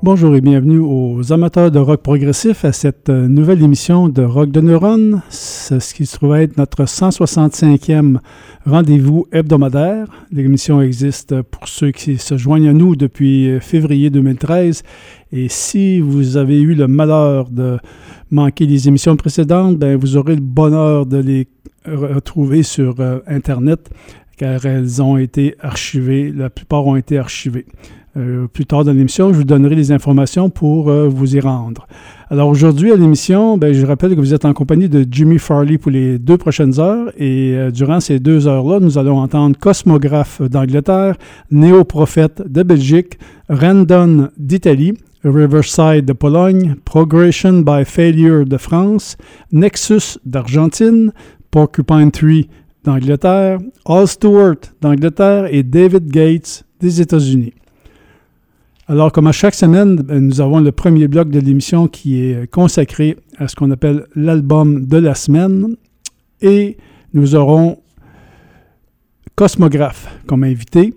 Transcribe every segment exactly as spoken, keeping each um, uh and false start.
Bonjour et bienvenue aux amateurs de rock progressif à cette nouvelle émission de Rock de Neurones, ce qui se trouve être notre cent soixante-cinquième rendez-vous hebdomadaire. L'émission existe pour ceux qui se joignent à nous depuis février deux mille treize et si vous avez eu le malheur de manquer les émissions précédentes, ben vous aurez le bonheur de les retrouver sur euh, Internet car elles ont été archivées, la plupart ont été archivées. Euh, plus tard dans l'émission, je vous donnerai les informations pour euh, vous y rendre. Alors aujourd'hui à l'émission, ben, je rappelle que vous êtes en compagnie de Jimmy Farley pour les deux prochaines heures et euh, durant ces deux heures-là, nous allons entendre Cosmographe d'Angleterre, Néoprophète de Belgique, Randon d'Italie, Riverside de Pologne, Progression by Failure de France, Nexus d'Argentine, Porcupine Tree d'Angleterre, Al Stewart d'Angleterre et David Gates des États-Unis. Alors, comme à chaque semaine, nous avons le premier bloc de l'émission qui est consacré à ce qu'on appelle l'album de la semaine et nous aurons Cosmographe comme invité.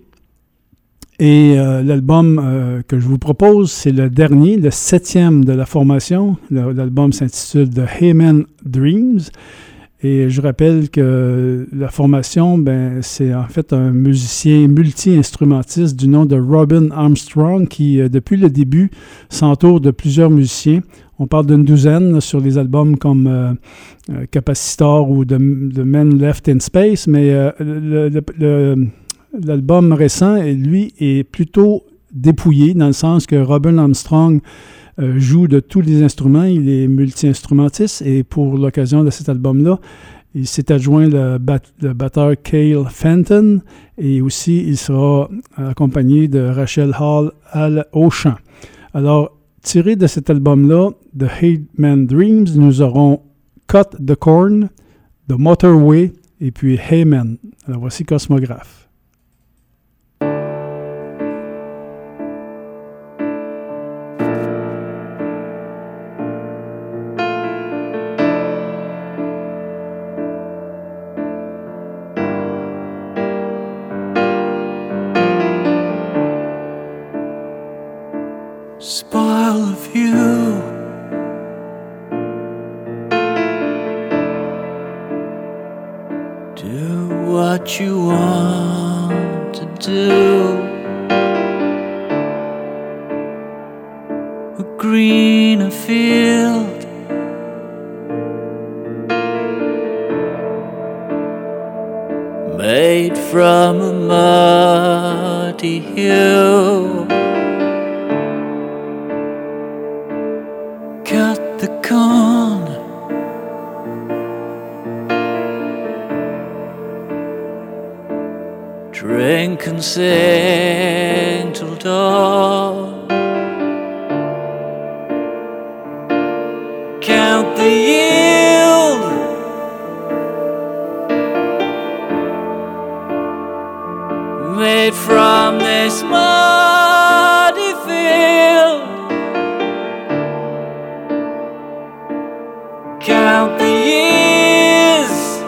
Et euh, l'album euh, que je vous propose, c'est le dernier, le septième de la formation. Le, l'album s'intitule The Hayman Dreams. Et je rappelle que la formation, ben, c'est en fait un musicien multi-instrumentiste du nom de Robin Armstrong qui, euh, depuis le début, s'entoure de plusieurs musiciens. On parle d'une douzaine sur les albums comme euh, euh, Capacitor ou The, The Men Left in Space, mais euh, le, le, le, l'album récent, lui, est plutôt dépouillé dans le sens que Robin Armstrong Euh, joue de tous les instruments, il est multi-instrumentiste et pour l'occasion de cet album-là, il s'est adjoint le, bat- le batteur Cale Fenton et aussi il sera accompagné de Rachel Hall à l- au chant. Alors, tiré de cet album-là, The Hayman Dreams, nous aurons Cut the Corn, The Motorway et puis Hayman. Alors voici Cosmographe. Spoil of you, do what you want to do. A greener field, made from a muddy hill. Cut the corn, drink and sing till dawn. Count the yield, made from this muddy field. Count the years,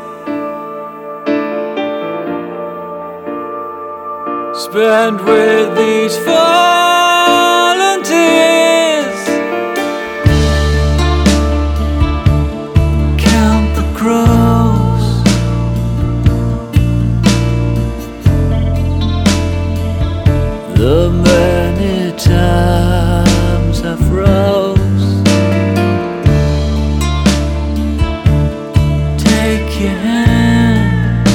spent with these fallen tears. Count the crows, the many times I froze. Your hand,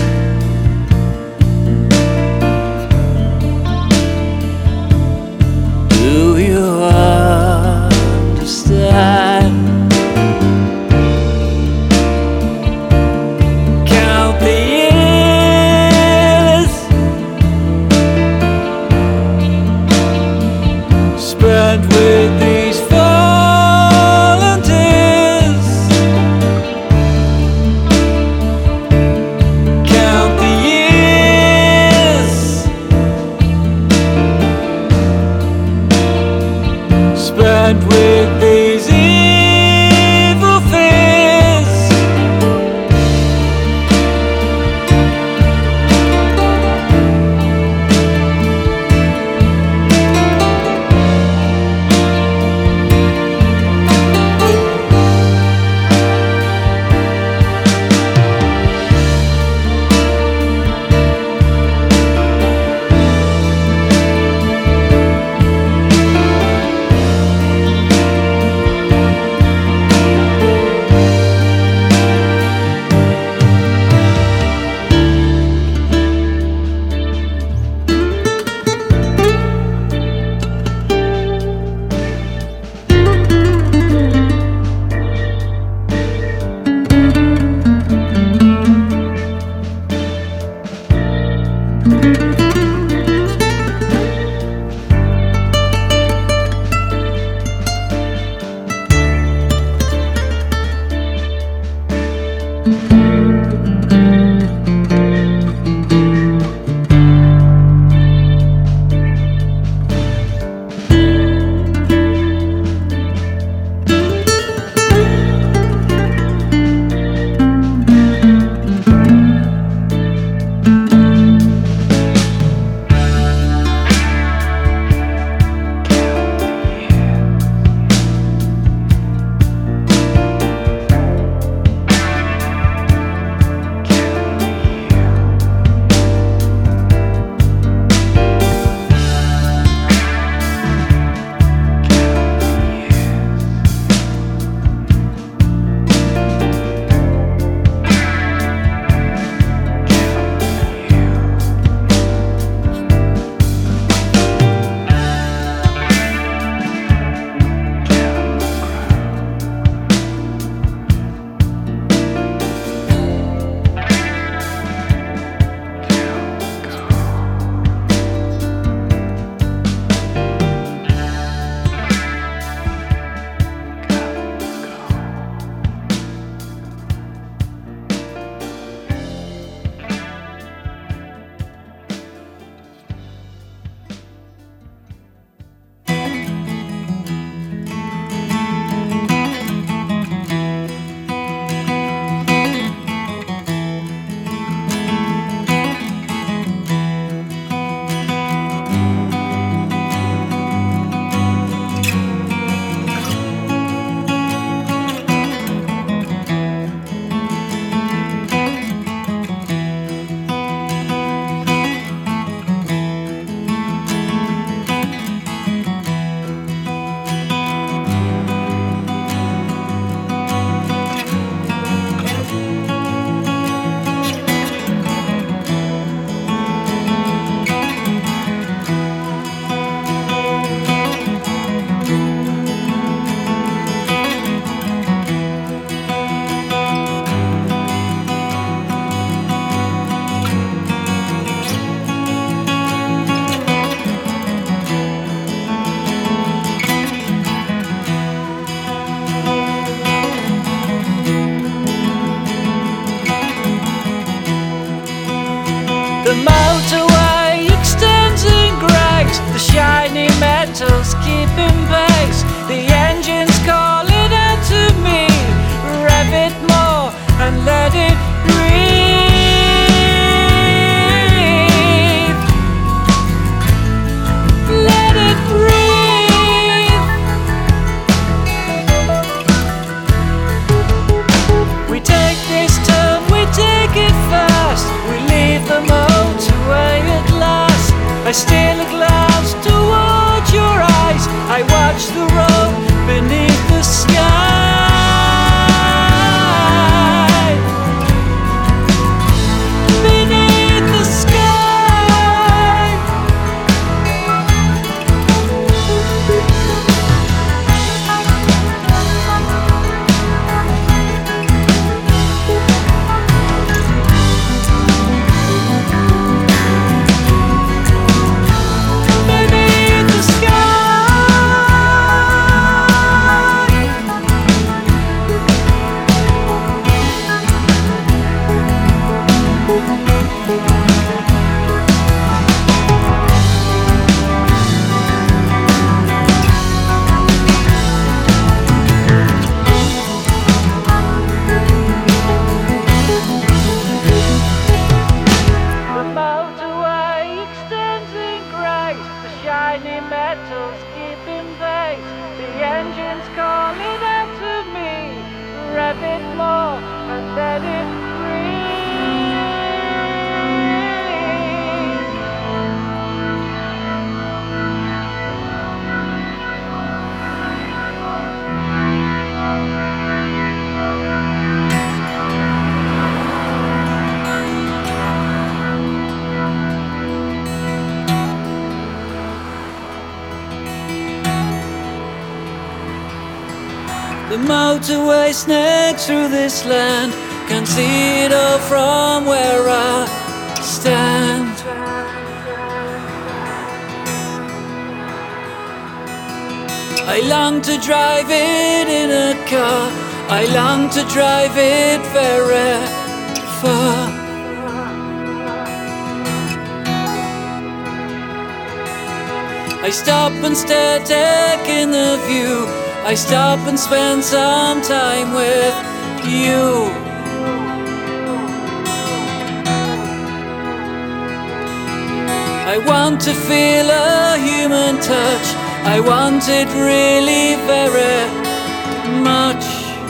I steal a glance towards your eyes. I watch the road beneath the sky. Beneath the sky. Beneath the sky. The motorway extends in grace, the shiny metals keep in pace. The engine's calling out to me, rev it more and let it breathe. The motorway snakes through this land, can see it all from where I stand. I long to drive it in a car, I long to drive it very far. I stop and stare, taking the view. I stop and spend some time with you. I want to feel a human touch, I want it really very much.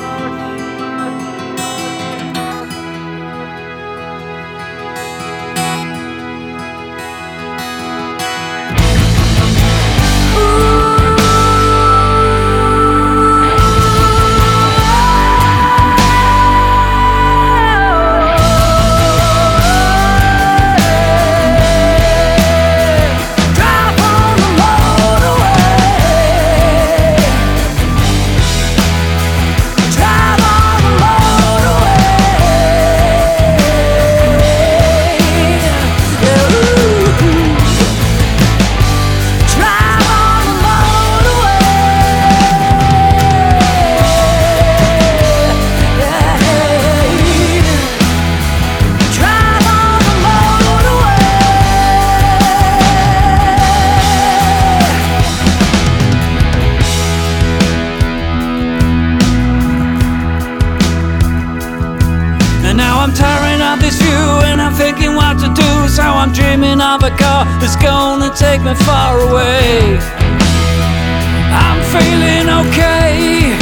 I'm dreaming of a car that's gonna take me far away. I'm feeling okay,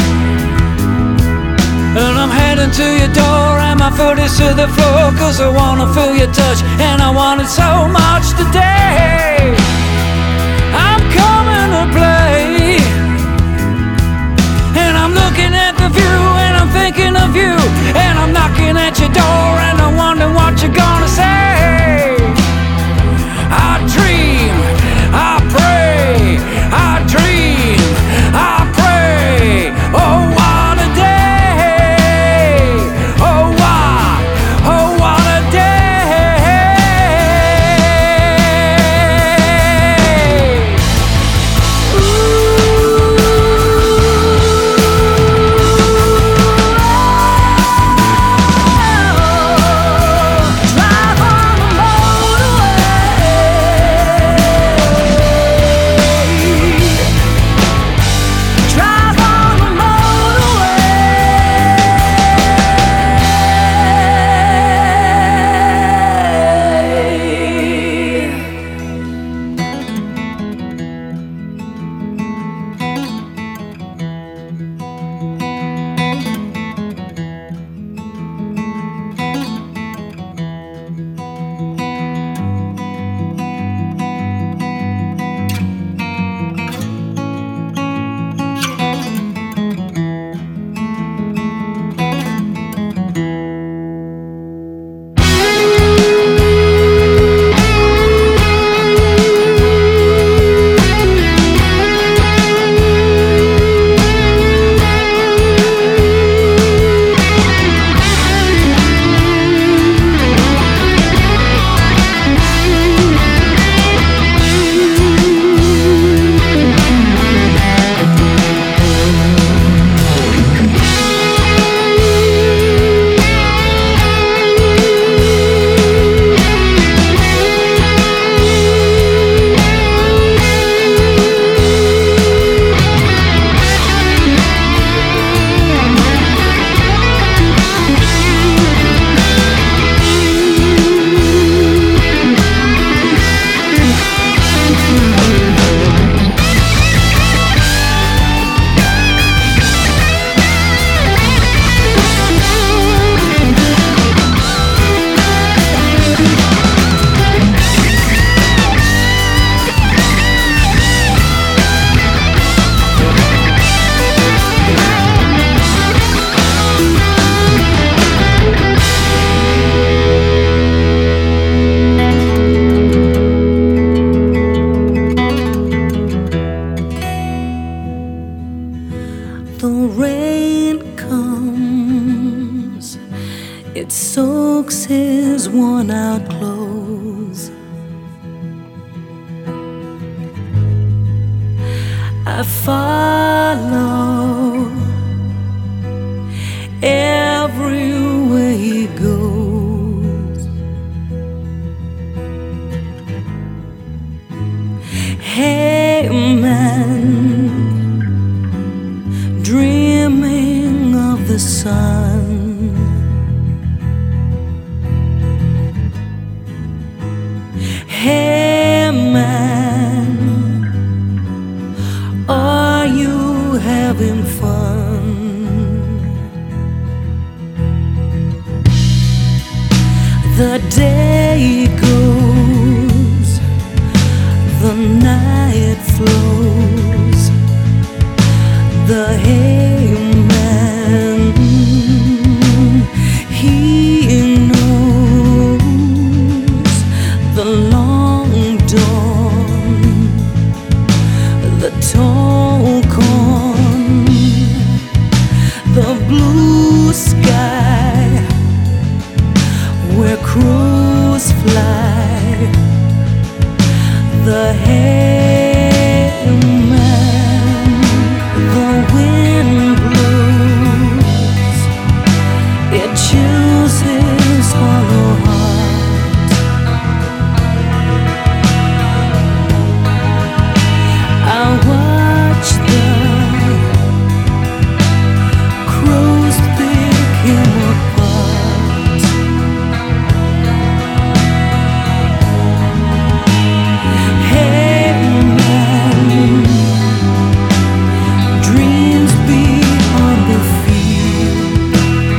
and I'm heading to your door, and my foot is to the floor, cause I wanna feel your touch, and I want it so much today. I'm coming to play, and I'm looking at the view, and I'm thinking of you, and I'm knocking at your door, and I'm wondering what you're gonna say. I dream, I pray, I dream, I pray. Oh, what a day! Oh, what, oh, what a day! Ooh. It soaks his worn out clothes. I follow everywhere he goes. Hey man, dreaming of the sun. Hey man, are you having fun? The day goes, the night flows, the hay man, he knows the long dawn, the tall corn, the blue sky where crows fly, the hay man, the wind blows, it chills his hollow heart. I watch the crows pick him apart. Hey man, dreams beyond the field.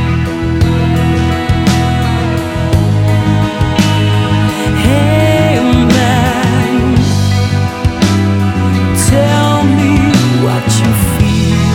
Hey man, tell me what you feel.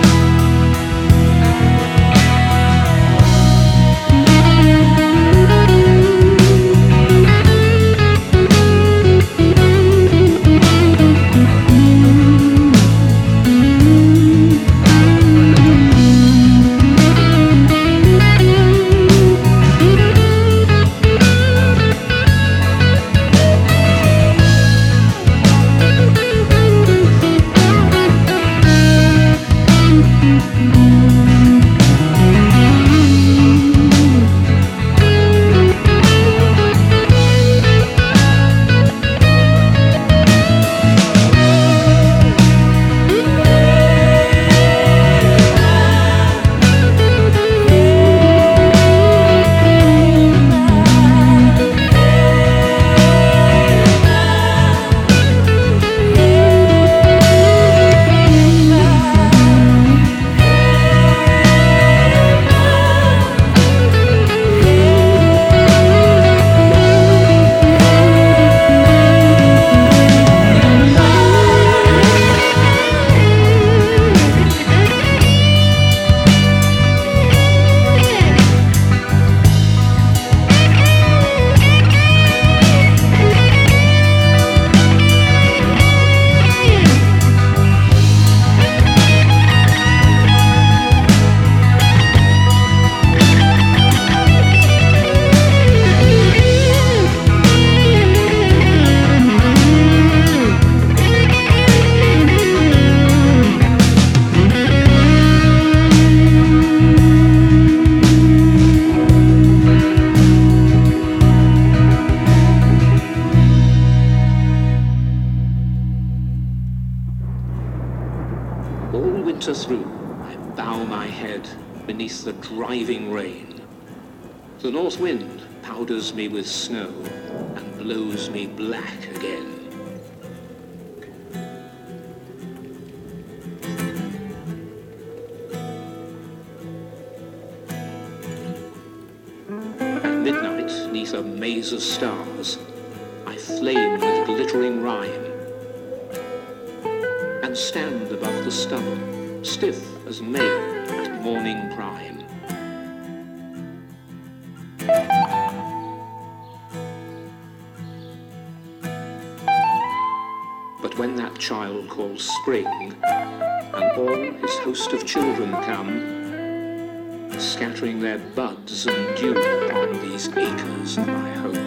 All winter through, I bow my head beneath the driving rain. The north wind powders me with snow and blows me black again. At midnight, neath a maze of stars, I flame with glittering rhyme, and stand above the stubble, stiff as mail at morning prime. But when that child calls spring, and all his host of children come, scattering their buds and dew upon these acres of my home.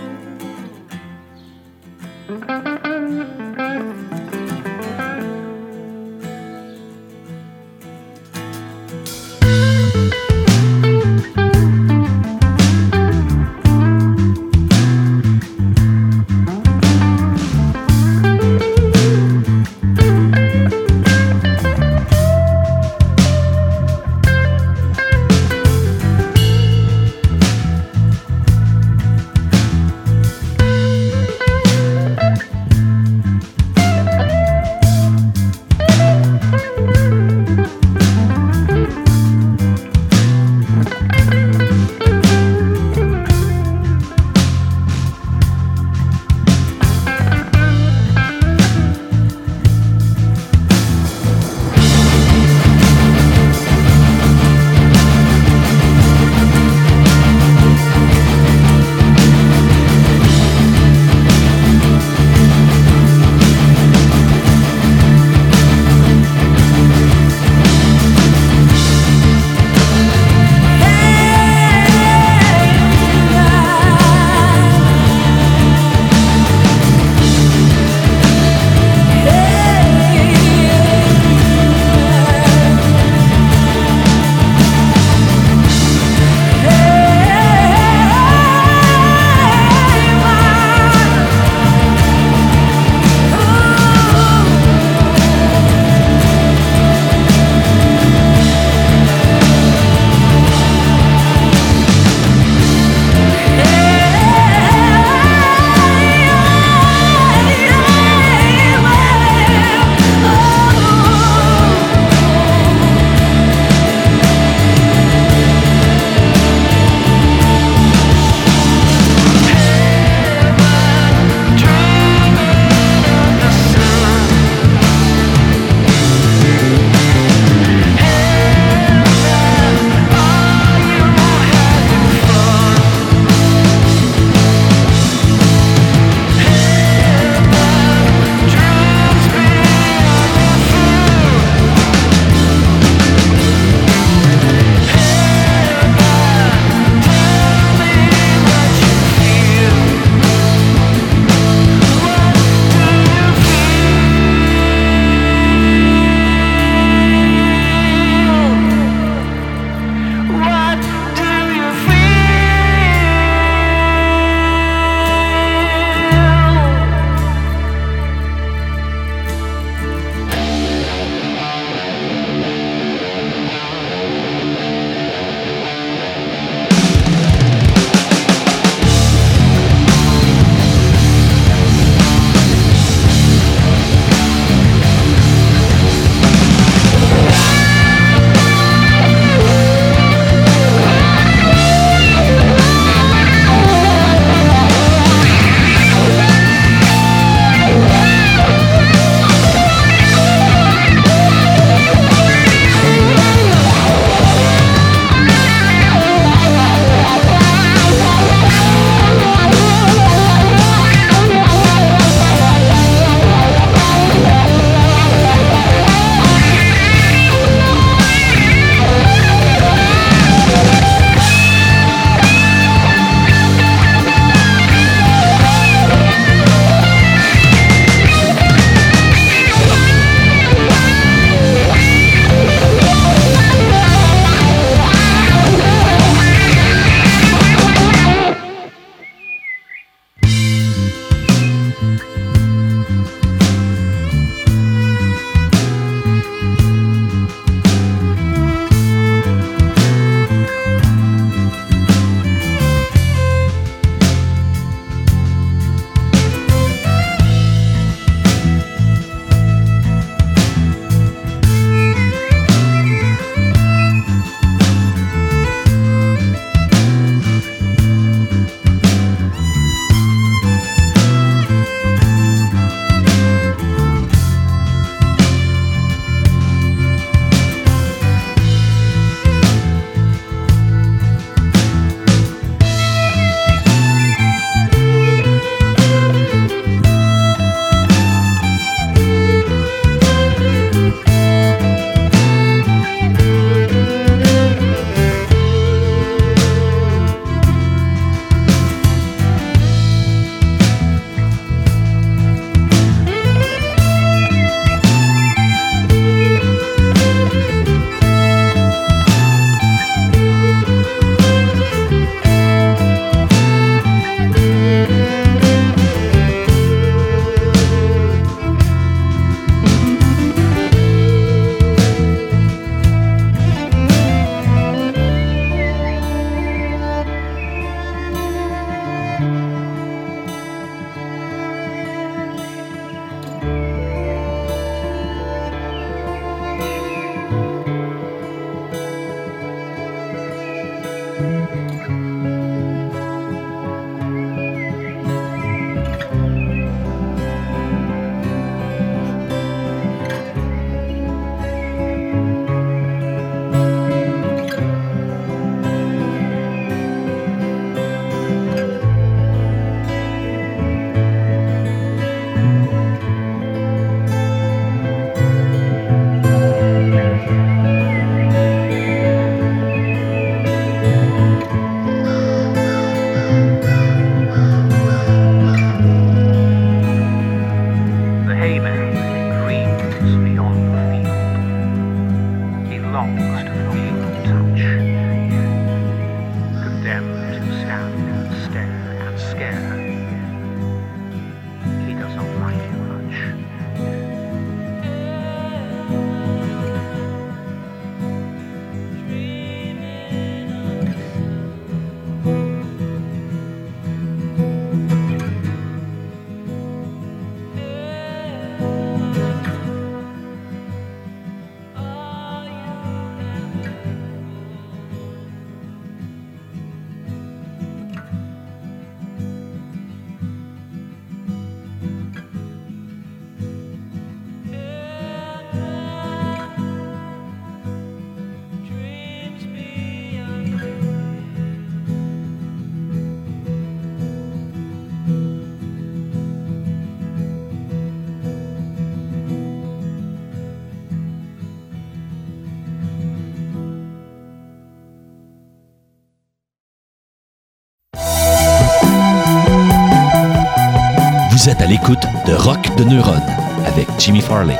Vous êtes à l'écoute de Rock de Neuron avec Jimmy Farley.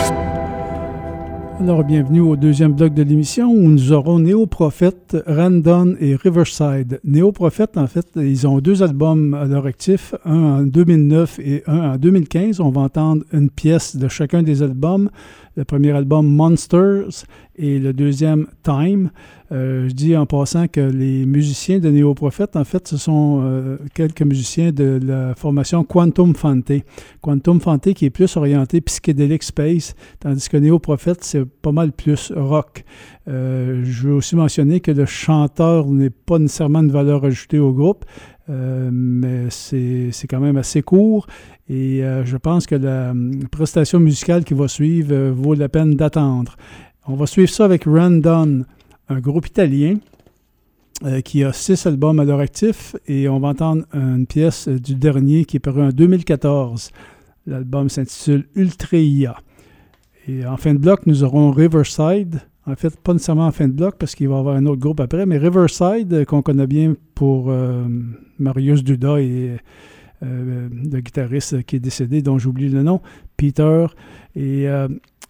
Alors, bienvenue au deuxième bloc de l'émission où nous aurons Néoprophète, Randon et Riverside. Néoprophète, en fait, ils ont deux albums à leur actif, un en deux mille neuf et un en deux mille quinze. On va entendre une pièce de chacun des albums. Le premier album, Monsters, et le deuxième, Time. Euh, je dis en passant que les musiciens de Néoprophète, en fait, ce sont euh, quelques musiciens de la formation Quantum Fante. Quantum Fante qui est plus orienté psychédélique space, tandis que Néoprophète, c'est pas mal plus rock. Euh, je veux aussi mentionner que le chanteur n'est pas nécessairement une valeur ajoutée au groupe, euh, mais c'est, c'est quand même assez court. Et euh, je pense que la euh, prestation musicale qui va suivre euh, vaut la peine d'attendre. On va suivre ça avec Randon, un groupe italien euh, qui a six albums à leur actif, et on va entendre une pièce euh, du dernier qui est paru en deux mille quatorze. L'album s'intitule Ultreia. Et en fin de bloc, nous aurons Riverside. En fait, pas nécessairement en fin de bloc parce qu'il va y avoir un autre groupe après, mais Riverside, euh, qu'on connaît bien pour euh, Marius Duda et euh, le guitariste qui est décédé, dont j'oublie le nom, Peter. Et euh,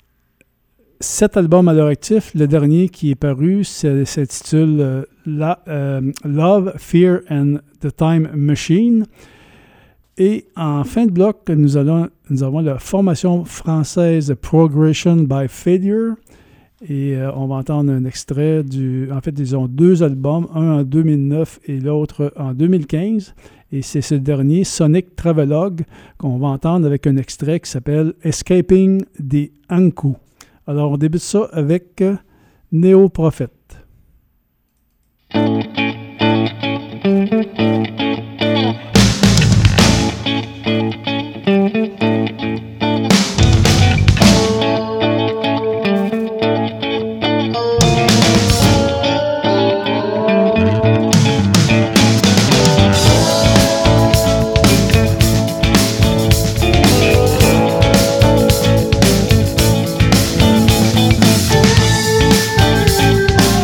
sept albums à leur actif. Le dernier qui est paru s'intitule euh, La, euh, Love, Fear and the Time Machine. Et en fin de bloc, nous, allons, nous avons la formation française Progression by Failure. Et euh, on va entendre un extrait du... En fait, ils ont deux albums, un en deux mille neuf et l'autre en deux mille quinze. Et c'est ce dernier, Sonic Travelogue, qu'on va entendre avec un extrait qui s'appelle Escaping the Ankou. Alors, on débute ça avec euh, Néoprophète. Thank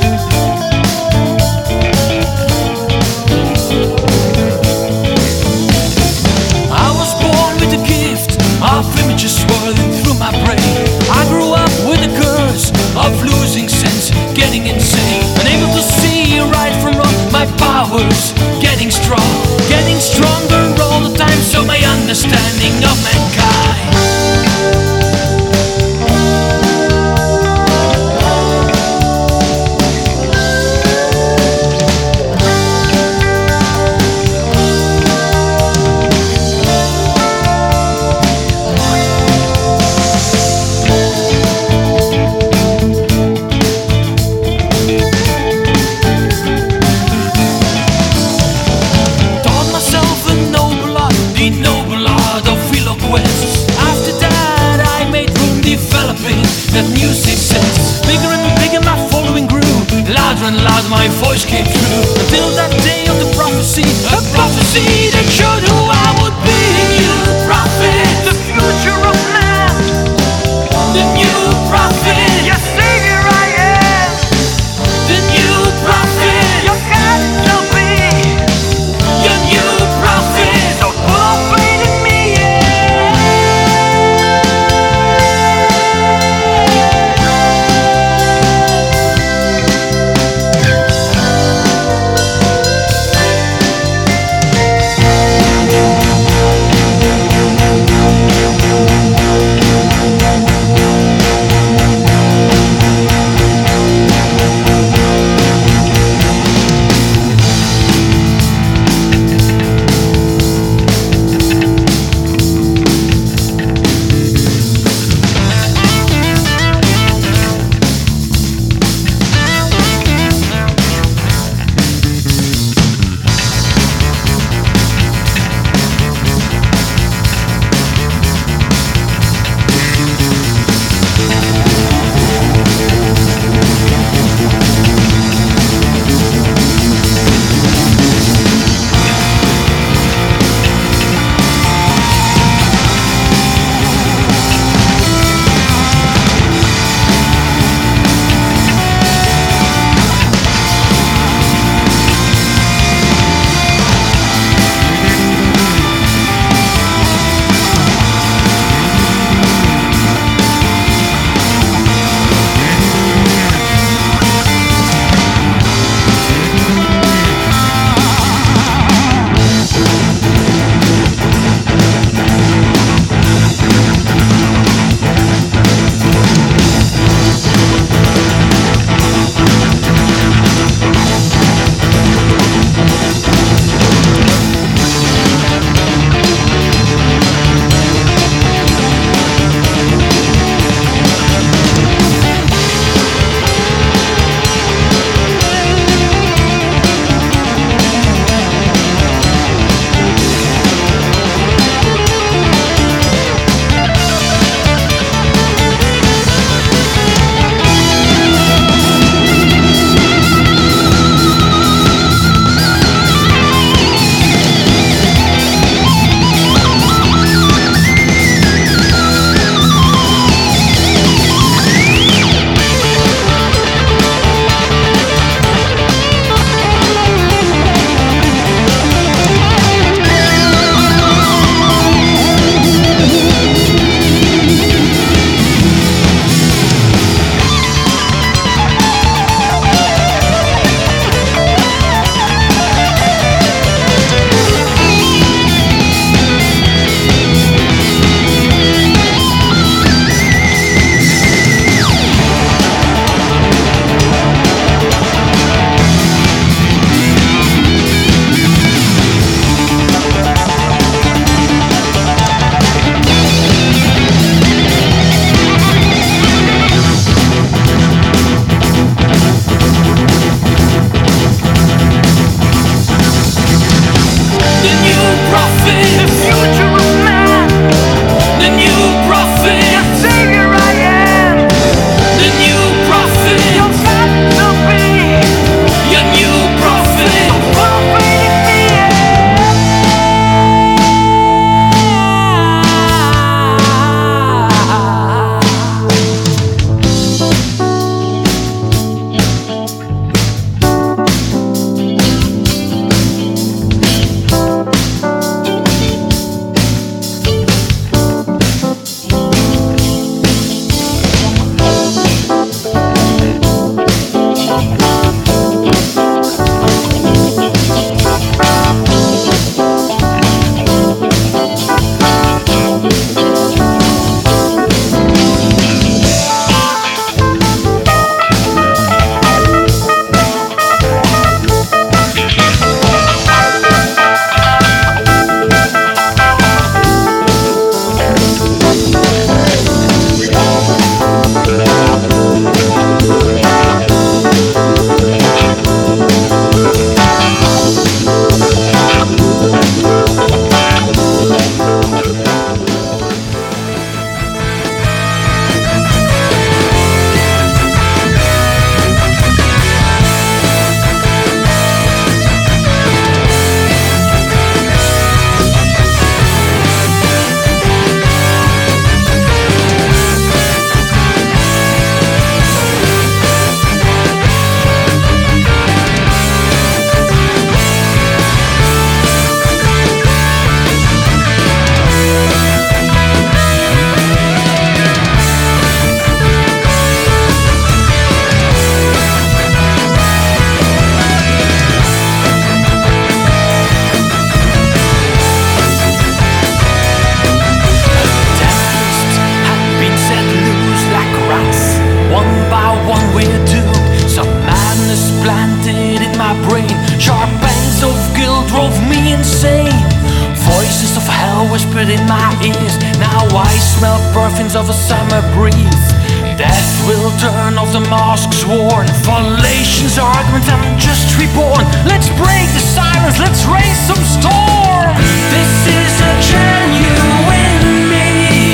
brain. Sharp pangs of guilt drove me insane. Voices of hell whispered in my ears. Now I smell perfumes of a summer breeze. Death will turn off the masks worn. Fallations, arguments, I'm just reborn. Let's break the silence, let's raise some storm. This is a genuine me,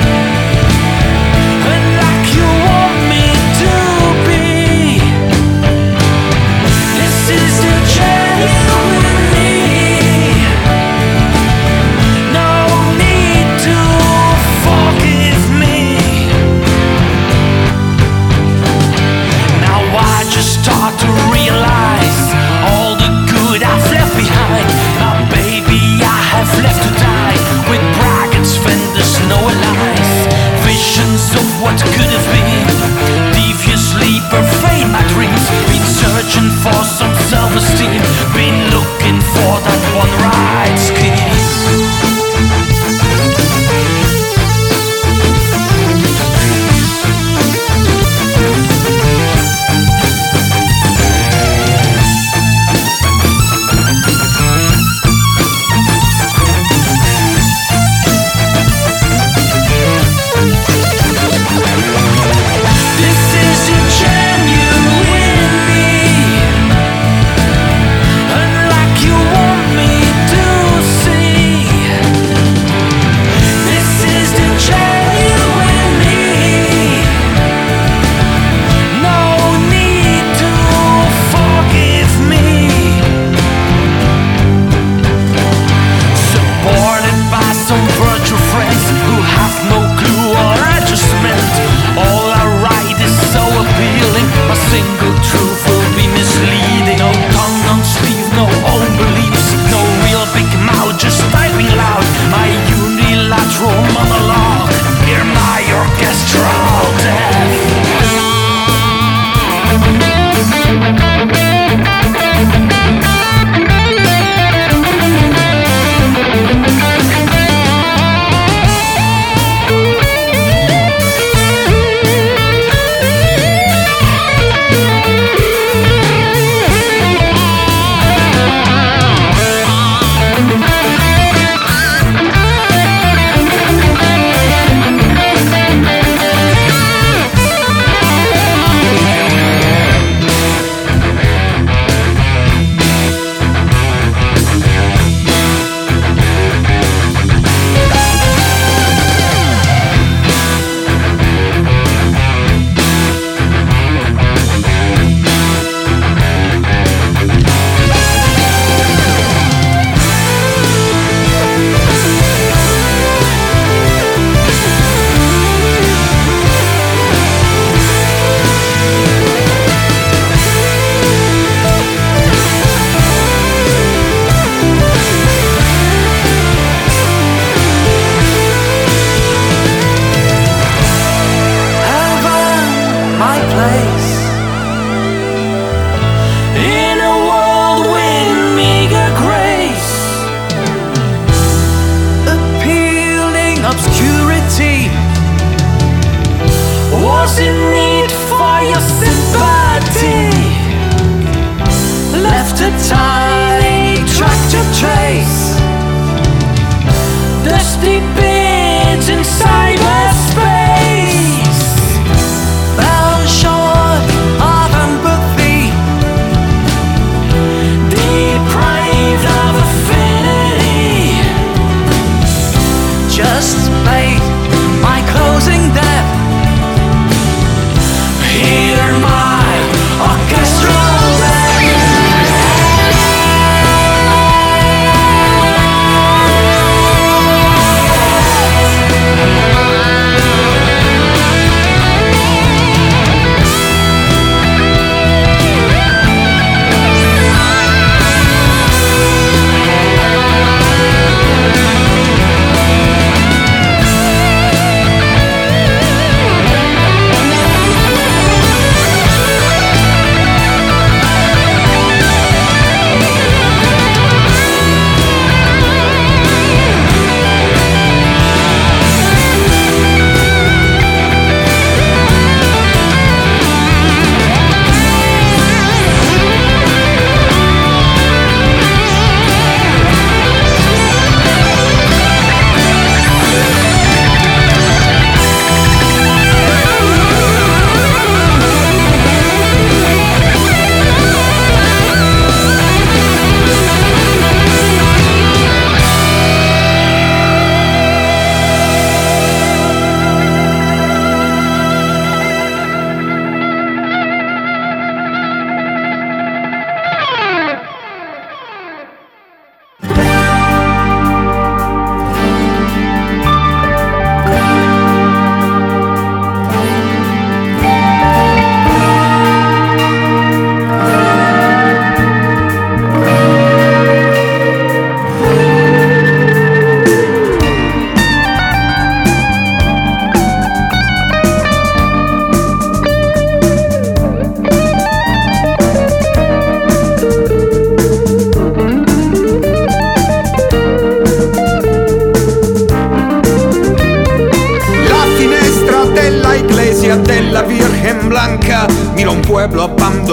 and like you want me to be. This is a genuine me. No need to forgive me. Now I just start to realize all the good I've left behind. Now baby, I have left to die with brackets, fenders, no allies. Visions of what could have been deviously pervade my dreams. Been searching for some self-esteem, been looking for that one right scheme. Single truth will be misleading. No tongue, no sleeve, no own beliefs. No real big mouth, just typing loud. My unilateral monologue. Hear my orchestral death. Was in need for your sympathy. Left a tiny tractor trace. Dusty bits in cyberspace. Fell short of empathy. Deprived of affinity. Just made my closing death. Hear my orchestral death.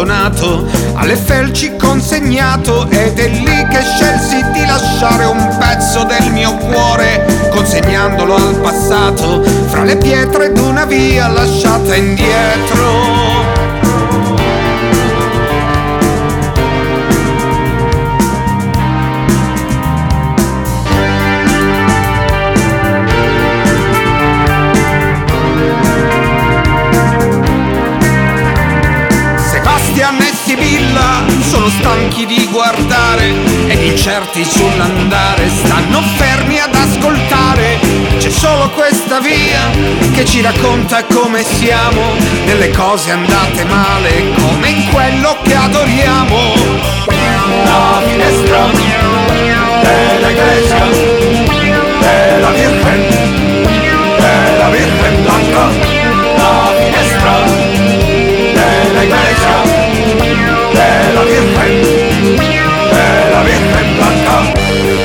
abbandonato, alle felci consegnato, ed è lì che scelsi di lasciare un pezzo del mio cuore, consegnandolo al passato, fra le pietre d'una via lasciata indietro. Sono stanchi di guardare ed incerti sull'andare, stanno fermi ad ascoltare. C'è solo questa via che ci racconta come siamo, nelle cose andate male come in quello che adoriamo. La finestra della iglesia della Virgen, della Virgen Blanca. La finestra della iglesia de la Virgen, de la Virgen Blanca.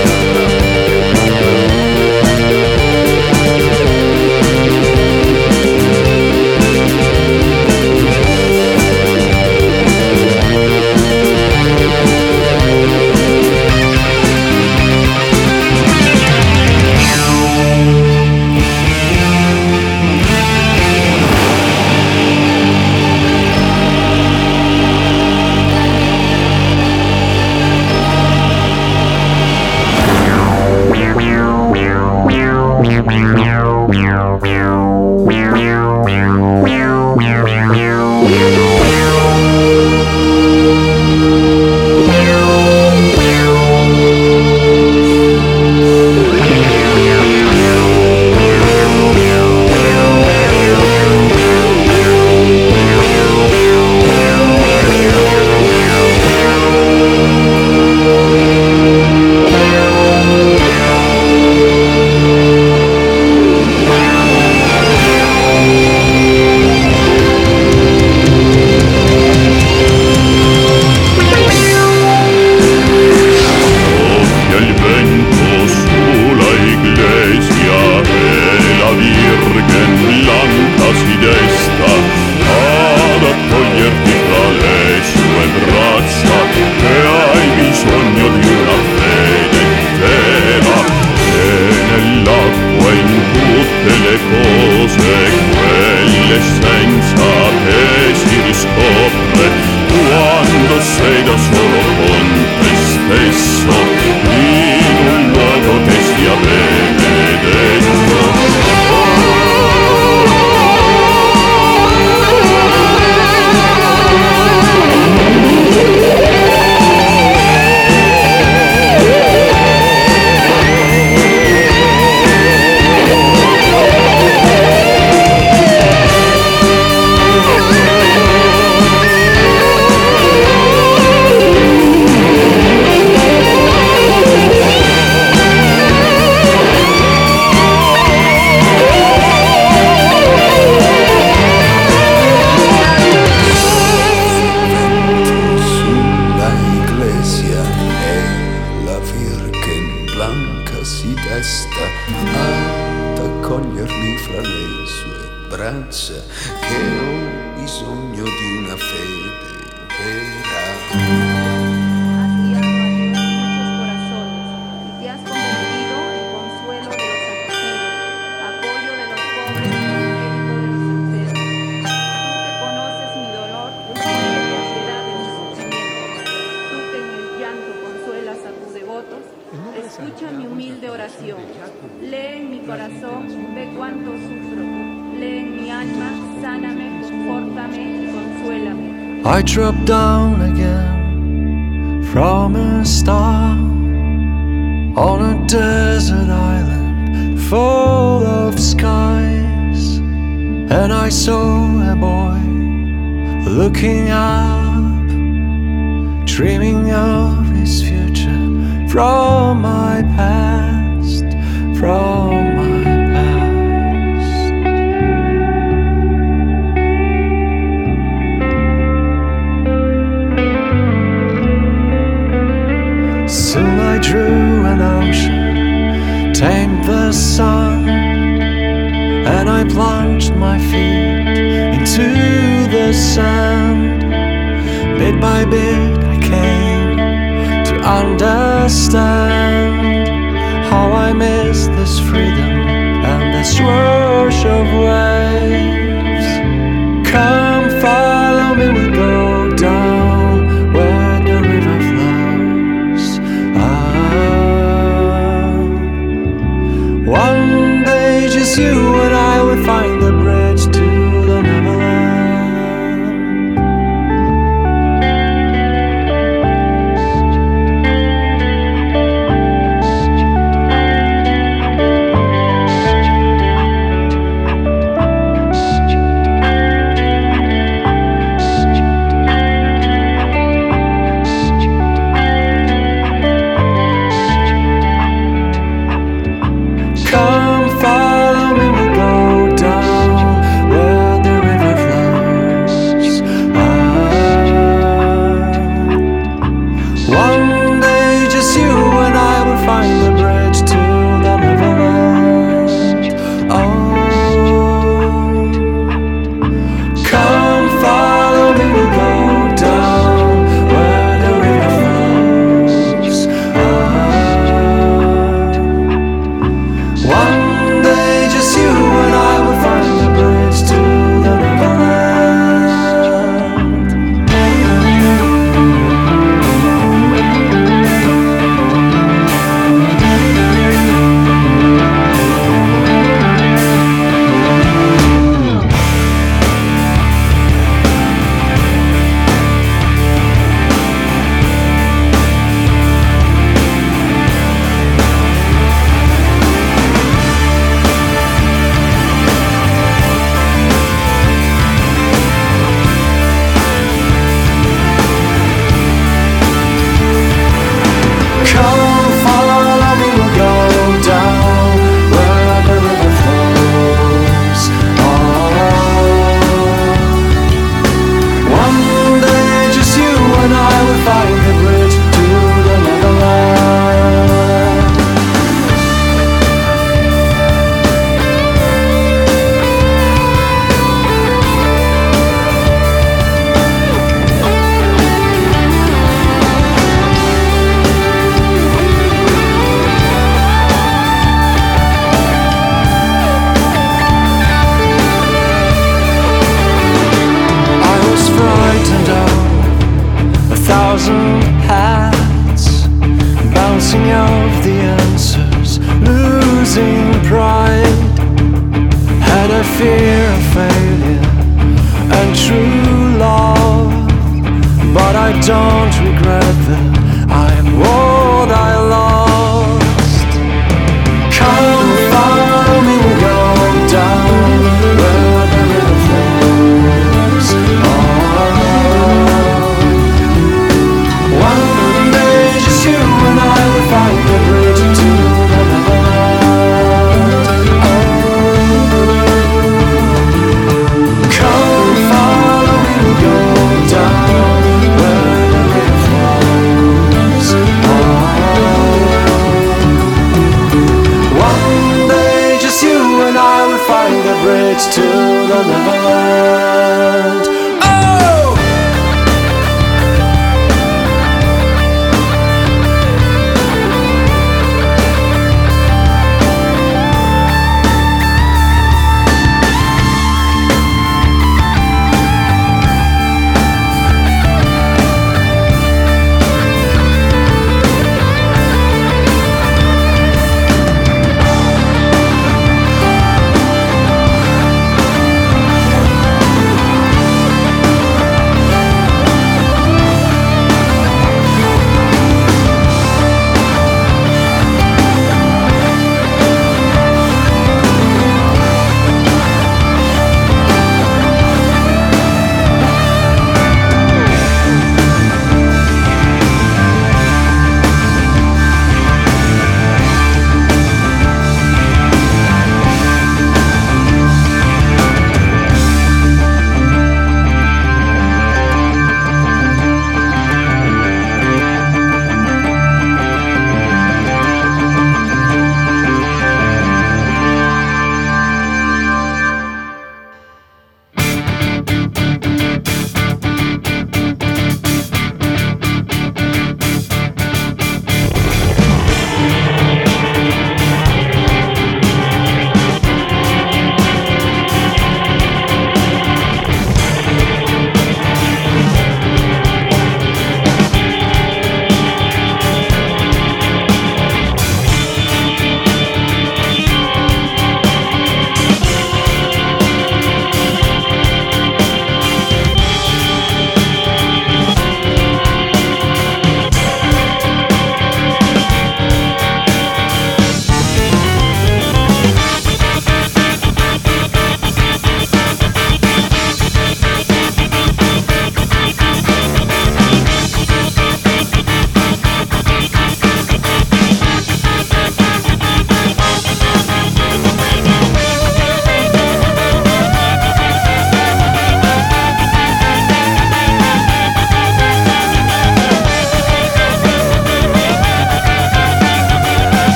I dropped down again from a star on a desert island full of skies, and I saw a boy looking up, dreaming of his future from my past, from my Soon I drew an ocean, tamed the sun, and I plunged my feet into the sand. Bit by bit I came to understand how I miss this freedom and this swoosh of waves. Come follow me, we'll go down where the river flows. Ah, one day just you and I will find the bridge to the Neverland. Come follow me, we'll go down where the river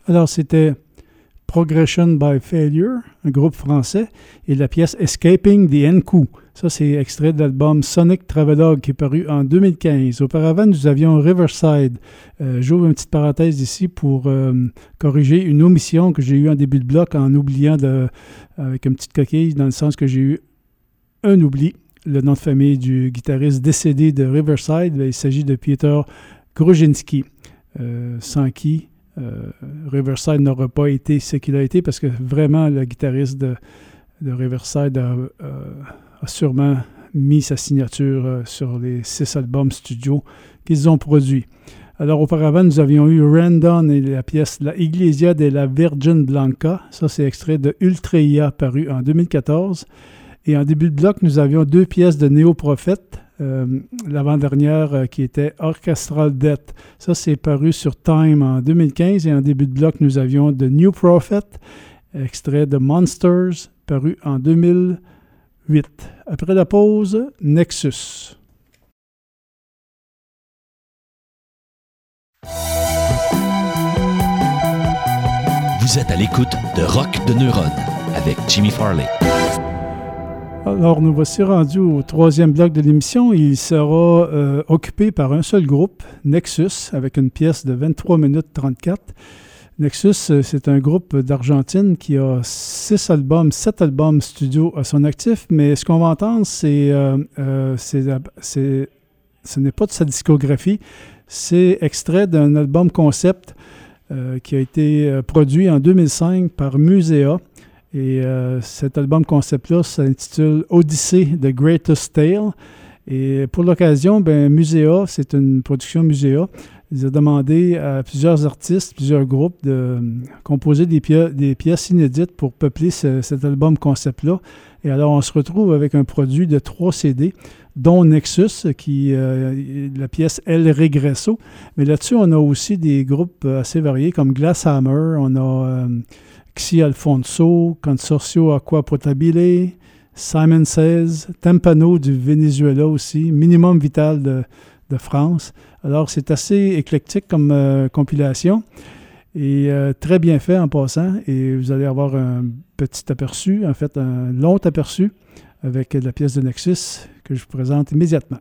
Alors, c'était Progression by Failure, un groupe français, et la pièce Escaping the Enku. Ça, c'est extrait de l'album Sonic Travelogue qui est paru en deux mille quinze. Auparavant, nous avions Riverside. Euh, j'ouvre une petite parenthèse ici pour euh, corriger une omission que j'ai eue en début de bloc en oubliant de, avec une petite coquille, dans le sens que j'ai eu un oubli. Le nom de famille du guitariste décédé de Riverside, il s'agit de Peter Grujinski, euh, sans qui euh, Riverside n'aurait pas été ce qu'il a été, parce que vraiment, le guitariste de, de Riverside a, euh, a sûrement mis sa signature euh, sur les six albums studio qu'ils ont produits. Alors, auparavant, nous avions eu Randon et la pièce La Iglesia de la Virgin Blanca. Ça, c'est extrait de Ultreia, paru en deux mille quatorze. Et en début de bloc, nous avions deux pièces de Néo-Prophète. Euh, l'avant-dernière euh, qui était Orchestral Death. Ça, c'est paru sur Time en deux mille quinze. Et en début de bloc, nous avions The New Prophet, extrait de Monsters, paru en deux mille huit. Après la pause, Nexus. Vous êtes à l'écoute de Rock de Neuronne avec Jimmy Farley. Alors, nous voici rendus au troisième bloc de l'émission. Il sera euh, occupé par un seul groupe, Nexus, avec une pièce de vingt-trois minutes trente-quatre. Nexus, c'est un groupe d'Argentine qui a six albums, sept albums studio à son actif, mais ce qu'on va entendre, c'est, euh, euh, c'est, c'est, ce n'est pas de sa discographie, c'est extrait d'un album concept euh, qui a été euh, produit en deux mille cinq par Musea. Et euh, cet album concept-là s'intitule Odyssey, The Greatest Tale. Et pour l'occasion, ben, Musea, c'est une production Musea. Ils ont demandé à plusieurs artistes, plusieurs groupes de euh, composer des, pi- des pièces inédites pour peupler ce, cet album concept-là. Et alors, on se retrouve avec un produit de trois C D, dont Nexus, qui euh, la pièce El Regreso. Mais là-dessus, on a aussi des groupes assez variés, comme Glasshammer, on a... Euh, Xi Alfonso, Consorcio Aqua Potabile, Simon Says, Tempano du Venezuela aussi, Minimum Vital de, de France. Alors, c'est assez éclectique comme euh, compilation et euh, très bien fait en passant. Et vous allez avoir un petit aperçu, en fait un long aperçu avec la pièce de Nexus que je vous présente immédiatement.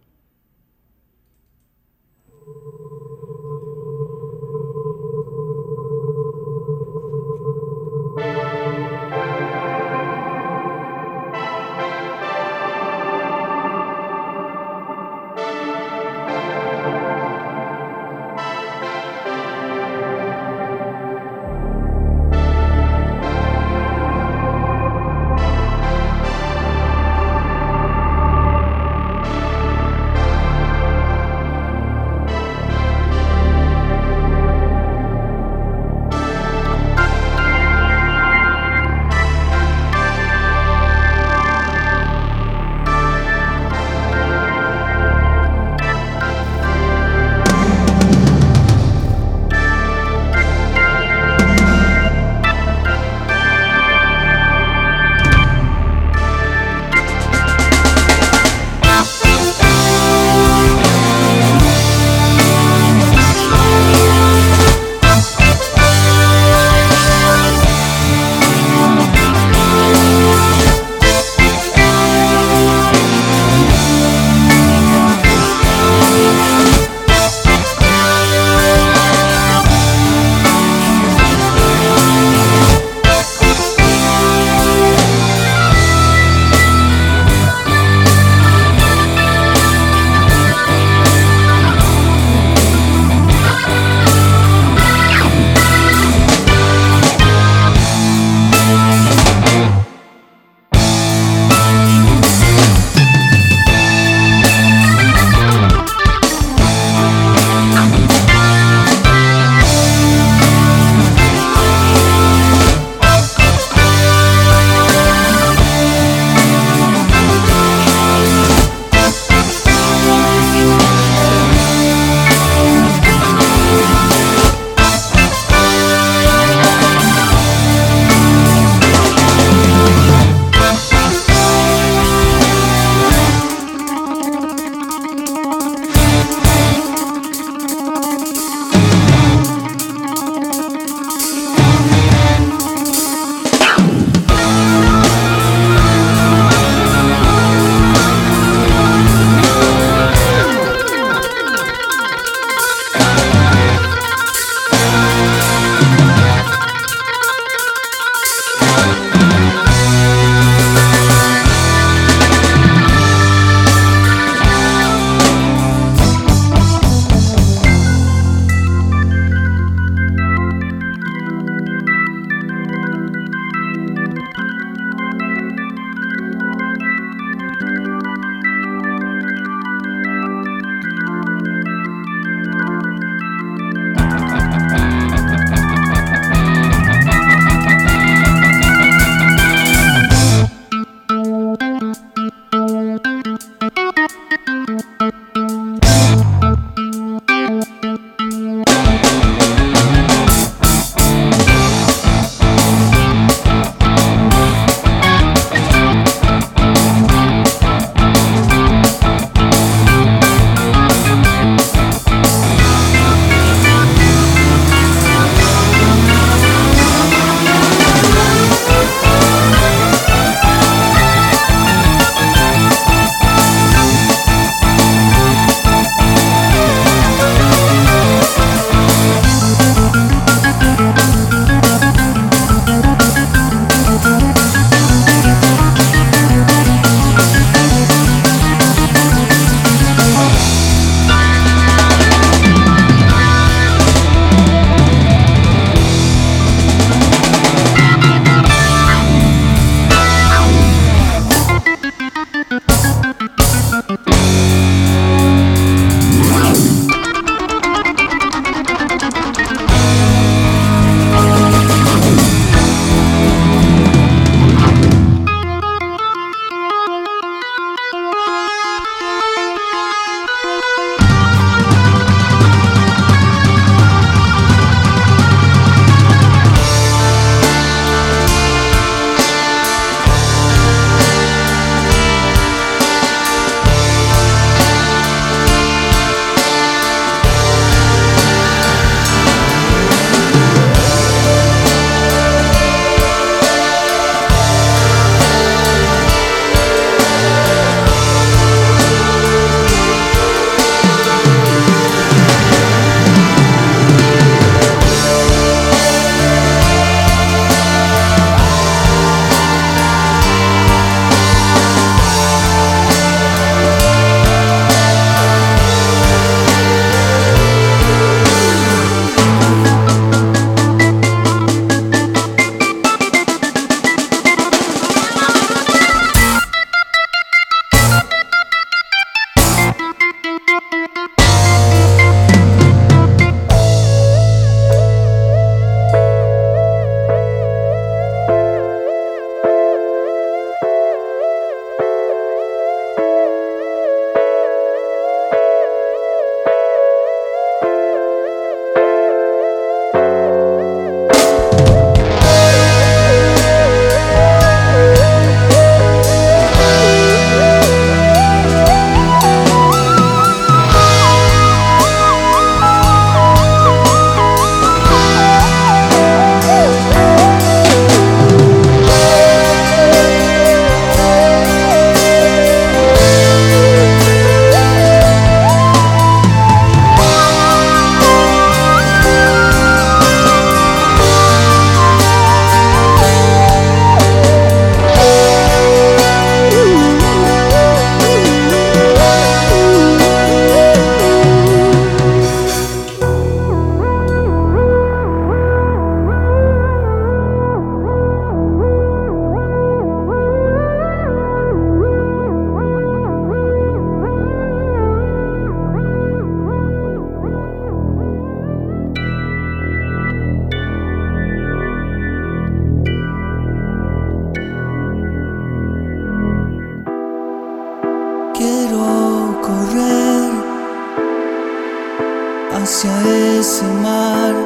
ese mar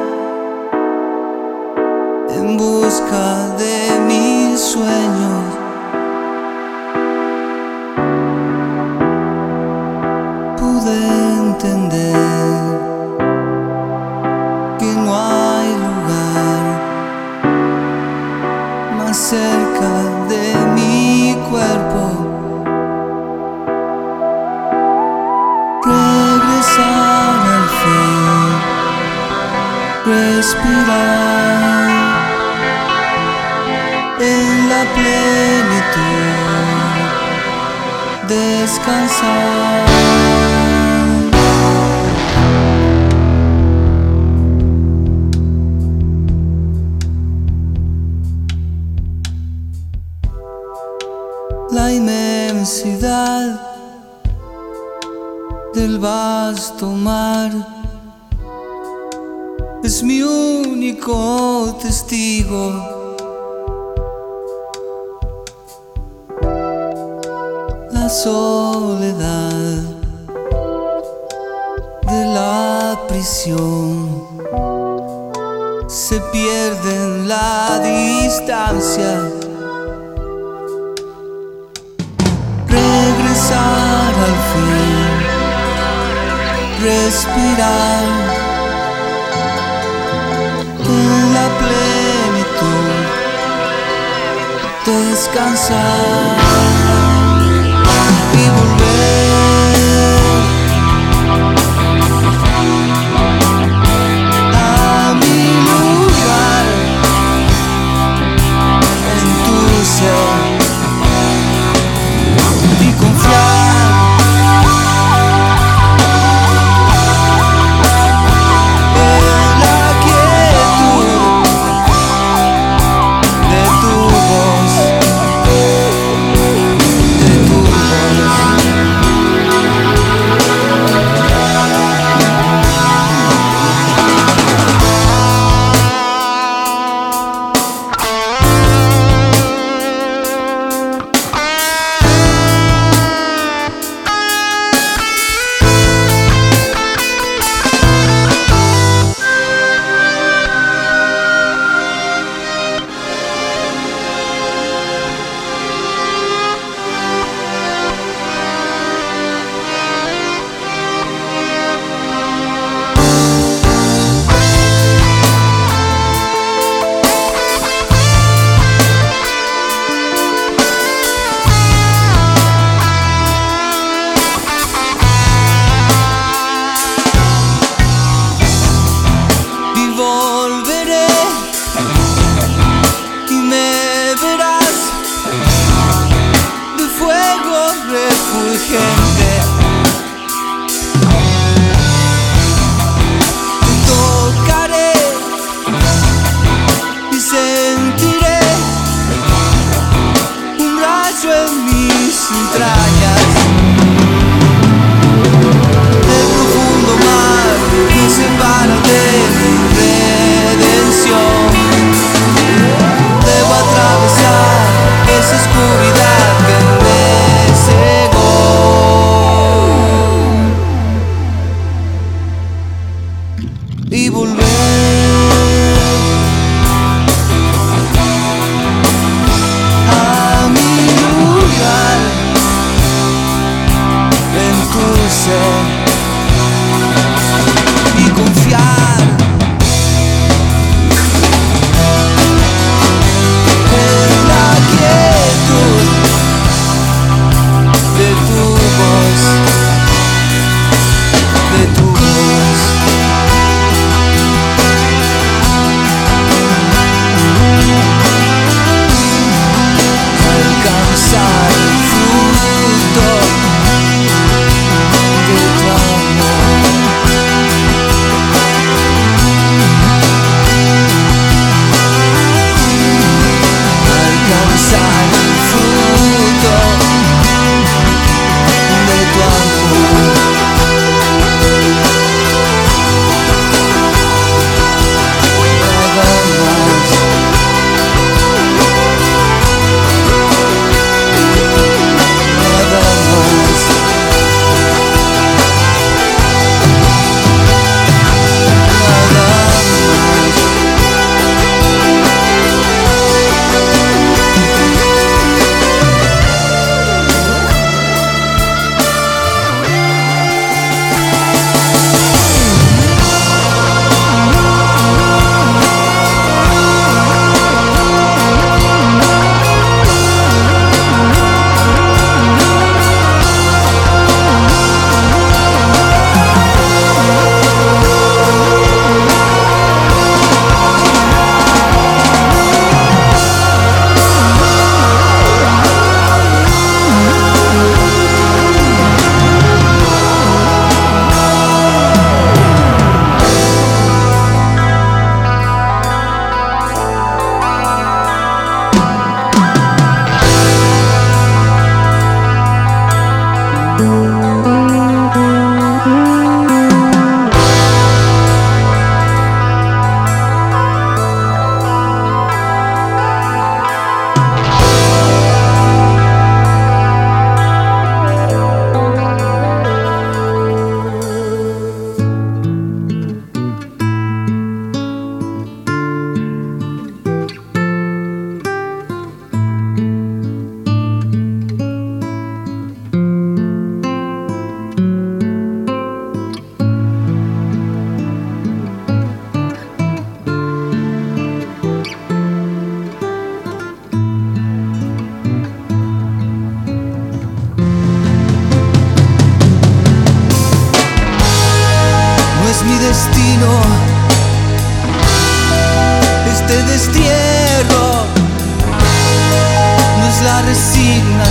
en busca de mis sueños. Pude entender que no hay lugar más cerca de mi cuerpo. Regresar al fin, respirar en la plenitud, descansar. La inmensidad del vasto mar es mi único testigo. La soledad de la prisión se pierde en la distancia. Regresar al fin, respirar en la plenitud, descansar y volver a mi lugar en tu ser y confiar.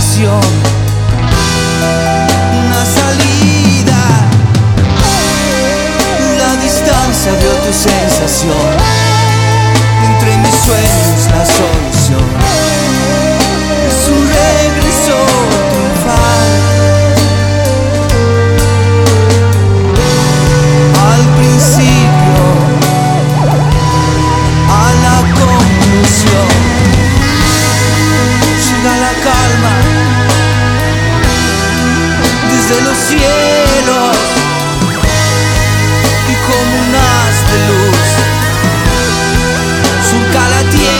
dirección, una salida. La distancia vio tu sensación, entre mis sueños la solución. Es un regreso triunfal al principio, a la conclusión. Llega la calma desde los cielos y como un haz de luz surca la tierra.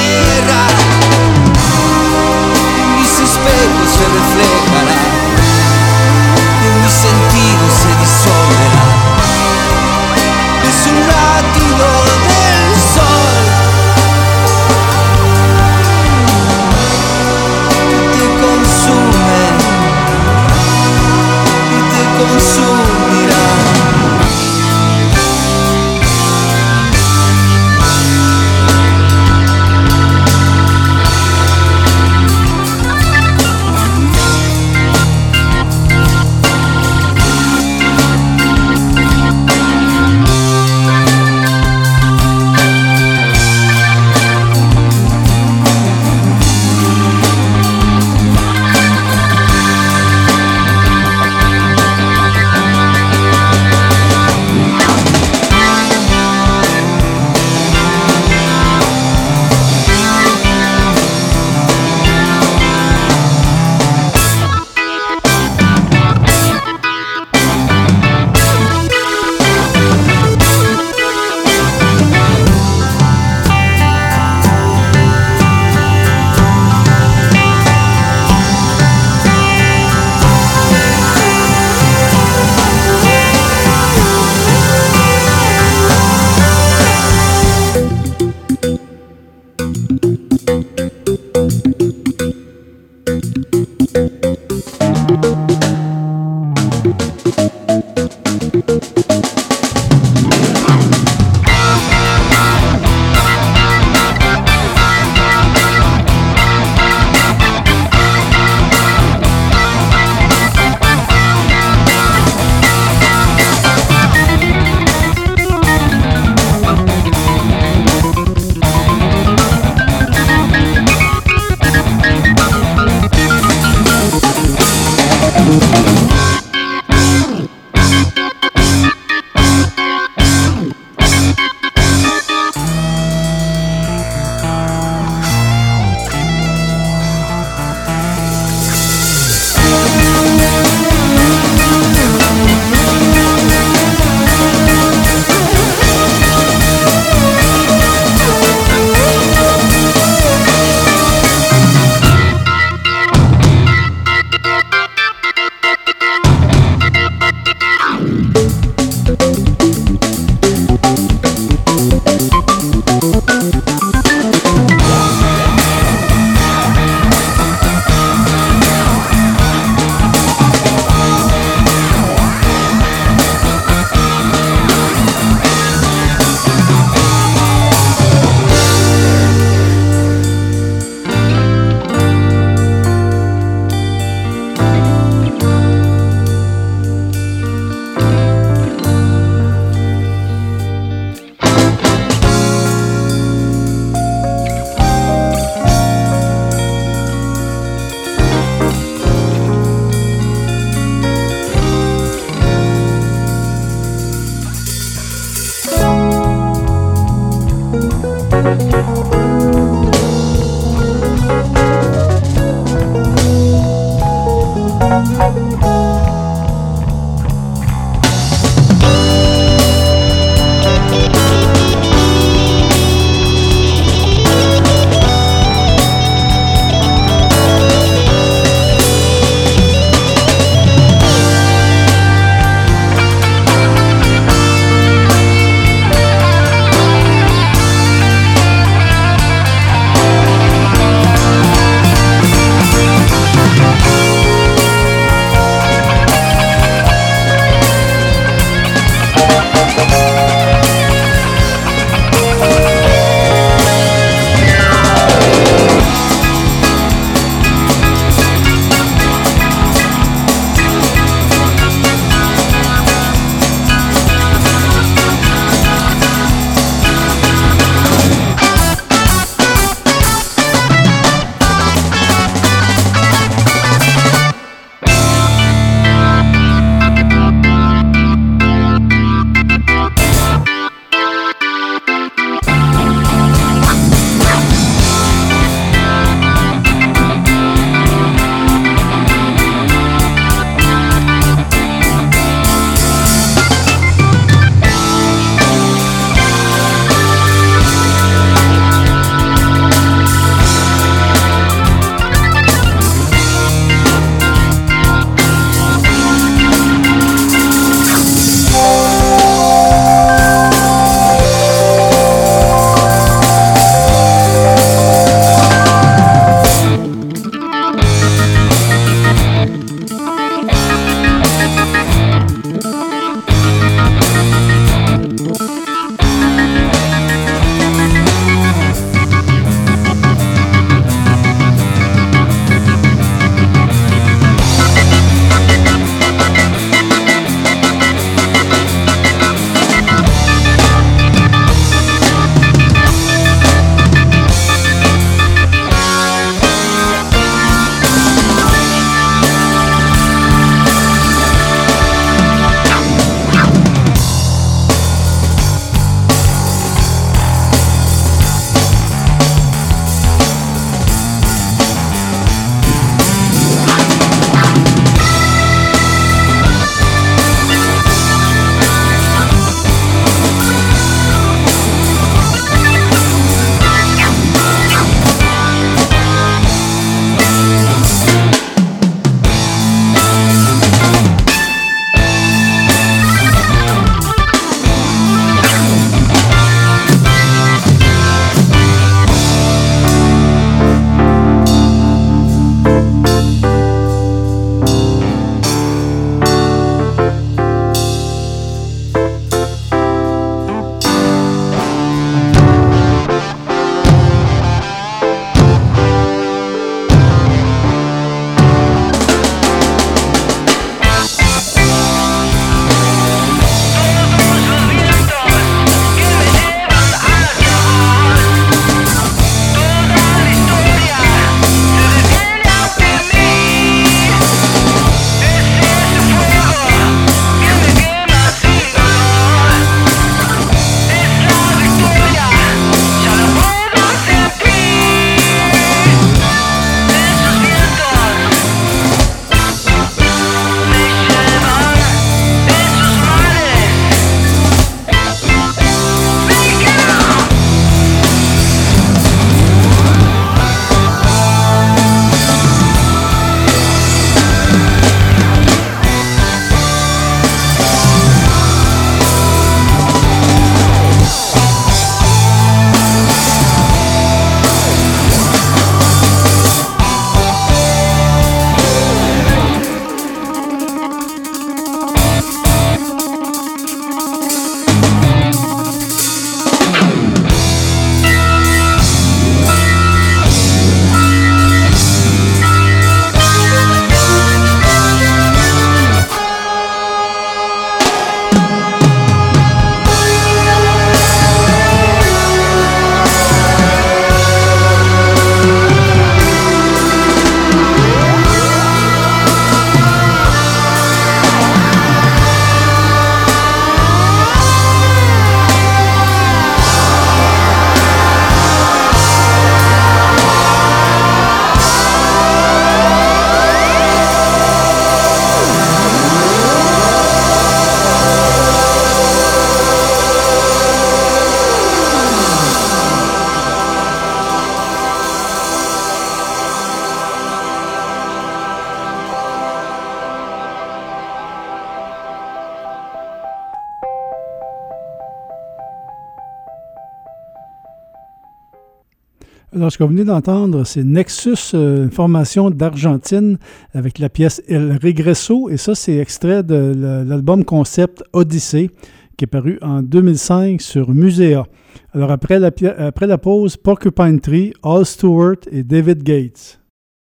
Alors, ce que vous venez d'entendre, c'est Nexus, euh, une formation d'Argentine avec la pièce El Regreso. Et ça, c'est extrait de l'album concept Odyssey, qui est paru en deux mille cinq sur Musea. Alors, après la, après la pause, Porcupine Tree, Al Stewart et David Gates.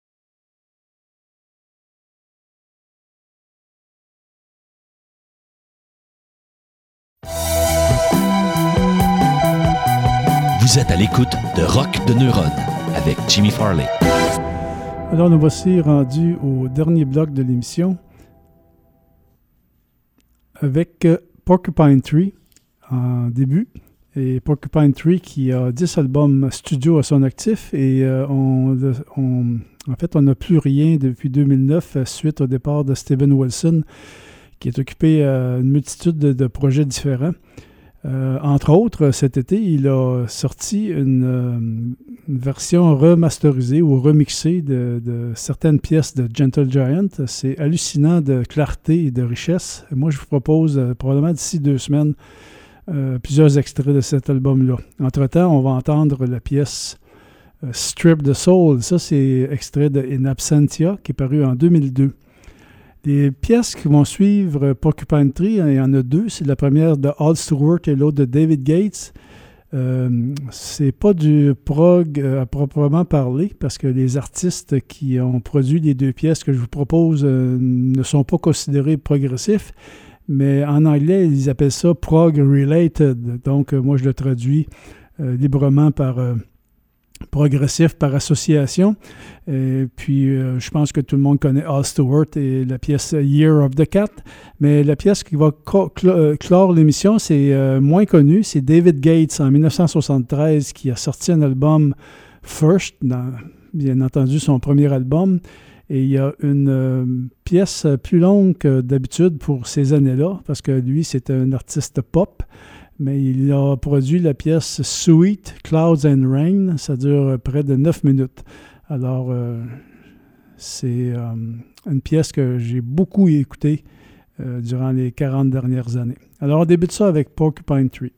Vous êtes à l'écoute de Rock de Neuron avec Jimmy Farley. Alors, nous voici rendus au dernier bloc de l'émission avec Porcupine Tree en début. Et Porcupine Tree qui a dix albums studio à son actif et euh, on, on, en fait, on n'a plus rien depuis deux mille neuf suite au départ de Steven Wilson qui est occupé à une multitude de, de projets différents. Euh, entre autres, cet été, il a sorti une, euh, une version remasterisée ou remixée de, de certaines pièces de Gentle Giant. C'est hallucinant de clarté et de richesse. Moi, je vous propose euh, probablement d'ici deux semaines euh, plusieurs extraits de cet album-là. Entre-temps, on va entendre la pièce euh, Strip the Soul. Ça, c'est extrait de In Absentia qui est paru en deux mille deux. Les pièces qui vont suivre Porcupine Tree, il y en a deux. C'est la première de Al Stewart et l'autre de David Gates. Euh, c'est pas du prog euh, à proprement parler parce que les artistes qui ont produit les deux pièces que je vous propose euh, ne sont pas considérés progressifs, mais en anglais, ils appellent ça prog related. Donc, euh, moi, je le traduis euh, librement par... Euh, progressif par association. Et puis, euh, je pense que tout le monde connaît Al Stewart et la pièce Year of the Cat. Mais la pièce qui va cl- clore l'émission, c'est euh, moins connu. C'est David Gates, en dix-neuf cent soixante-treize, qui a sorti un album First, dans, bien entendu, son premier album. Et il y a une euh, pièce plus longue que d'habitude pour ces années-là, parce que lui, c'est un artiste pop. Mais il a produit la pièce Sweet Clouds and Rain. Ça dure près de neuf minutes. Alors, euh, c'est euh, une pièce que j'ai beaucoup écoutée euh, durant les quarante dernières années. Alors, on débute ça avec Porcupine Tree.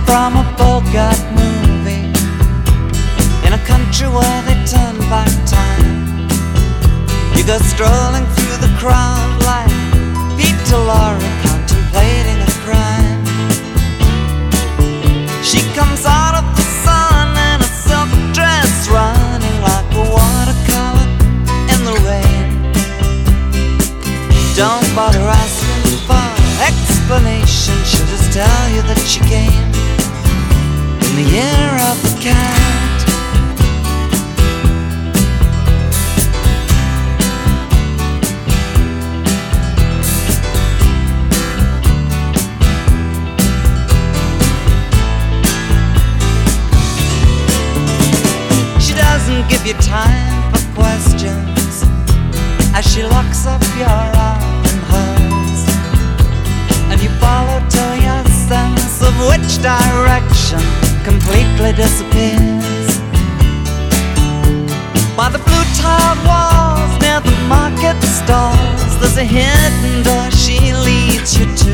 from a Bogart movie, in a country where they turn back time. You go strolling through the crowd like Peter Lorre contemplating a crime. She comes out of the sun in a silk dress, running like a watercolor in the rain. Don't bother asking for explanation, she'll just tell you that she came in the year of the cat. She doesn't give you time for questions as she locks up your arm in hers, and you follow till your sense of which direction completely disappears. By the blue tiled walls near the market stalls, there's a hidden door she leads you to.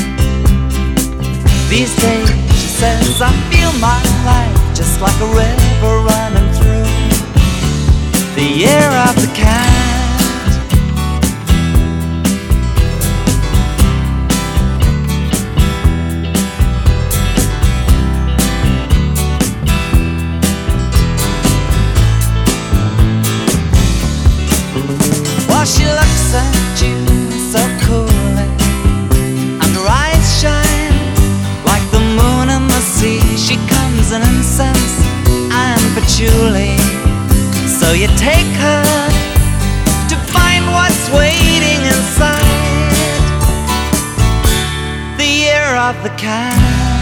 These days, she says, I feel my life just like a river running through the year of the cat. She looks at you so coolly, and her eyes shine like the moon and the sea. She comes in incense and patchouli, so you take her to find what's waiting inside the year of the cat.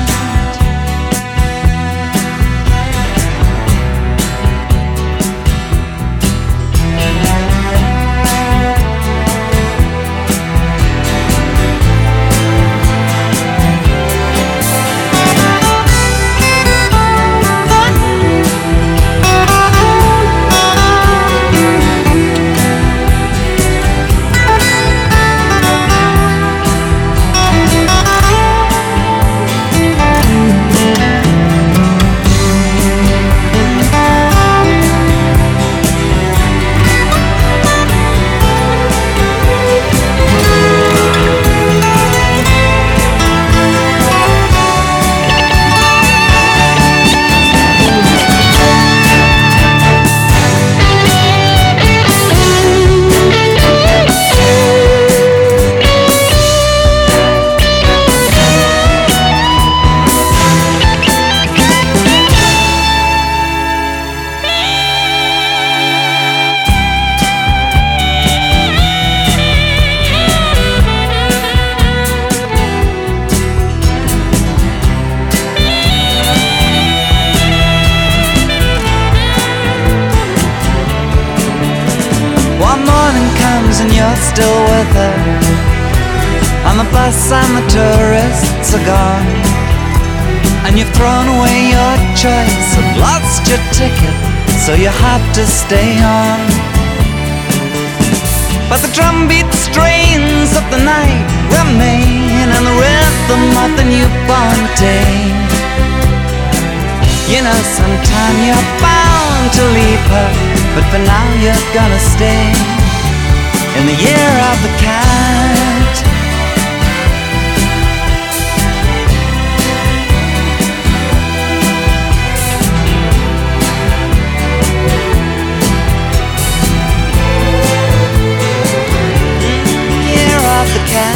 And you're still with her, and the bus and the tourists are gone, and you've thrown away your choice and lost your ticket, so you have to stay on. But the drumbeat strains of the night remain, and the rhythm of the newborn day. You know sometime you're bound to leave her, but for now you're gonna stay in the year of the cat. Year of the cat.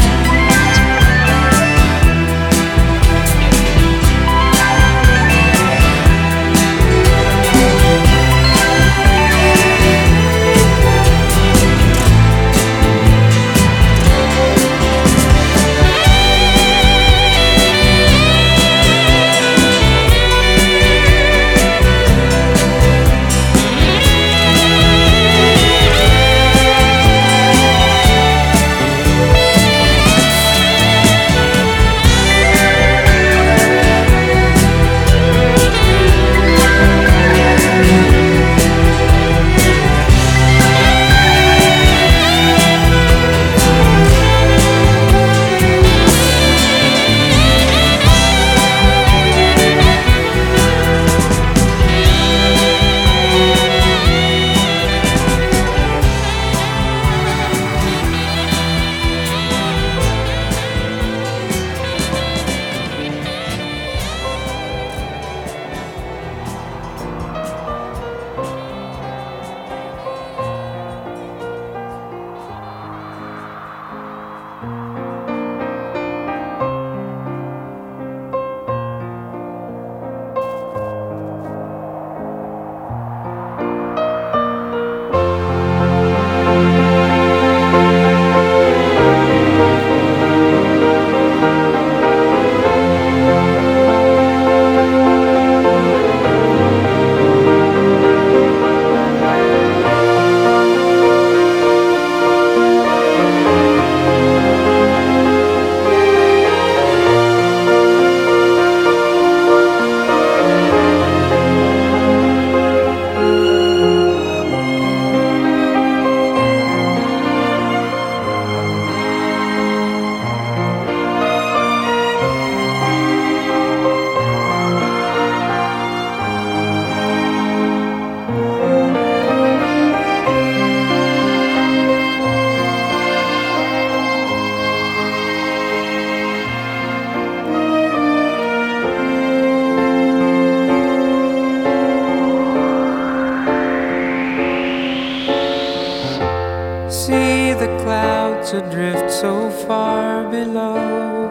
the clouds adrift so far below,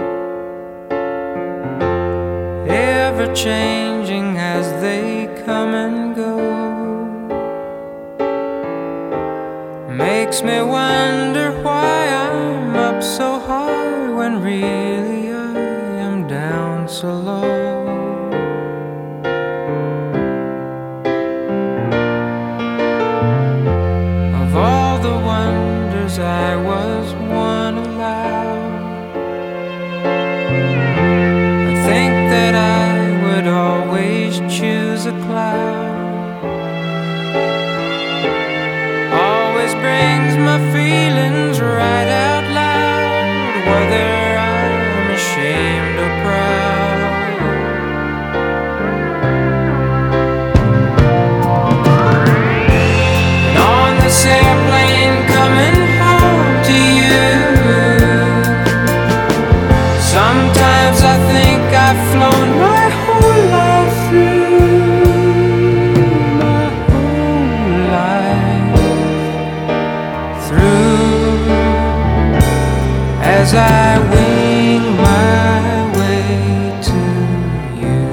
ever changing as they come and go. Makes me wonder why I'm up so high when really I am down so low. Of all the wonders I was one allowed, I think that I would always choose a cloud. Always brings my feelings right out loud, whether I'm ashamed or proud. And on this airplane coming home to you, sometimes I think I've flown my whole life through, my whole life through, as I wing my way to you.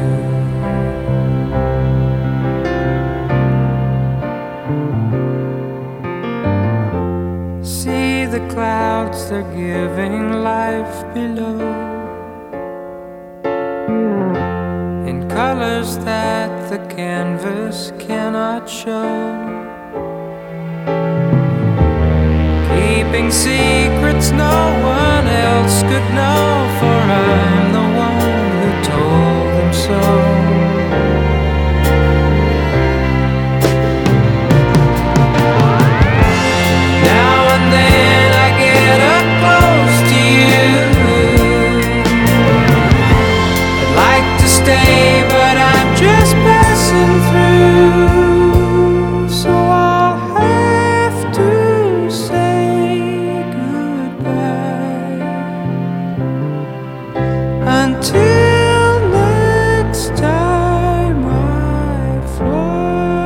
See the clouds, they're giving life below, in colors that the canvas cannot show, keeping secrets no one else could know, for I'm the one who told them so. Now and then I get up close to you, I'd like to stay but I'm just passing through, so I'll have to say goodbye until next time I fly.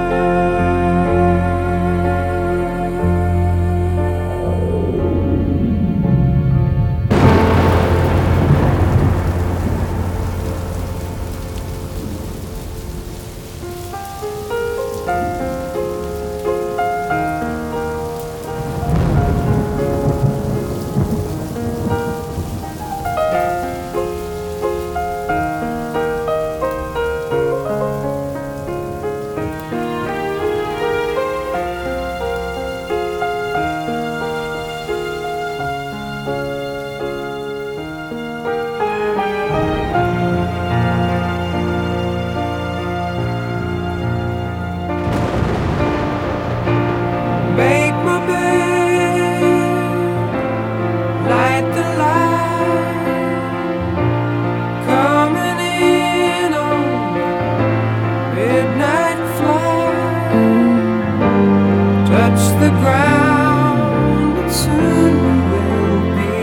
Make my bed, light the light, coming in on midnight flight, touch the ground and soon we will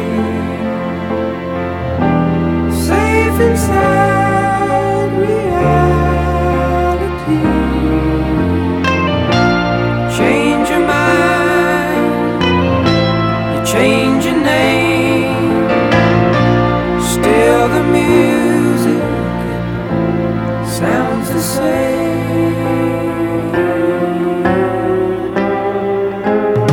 be safe inside reality. Change your mind, you change your name, still the music sounds the same.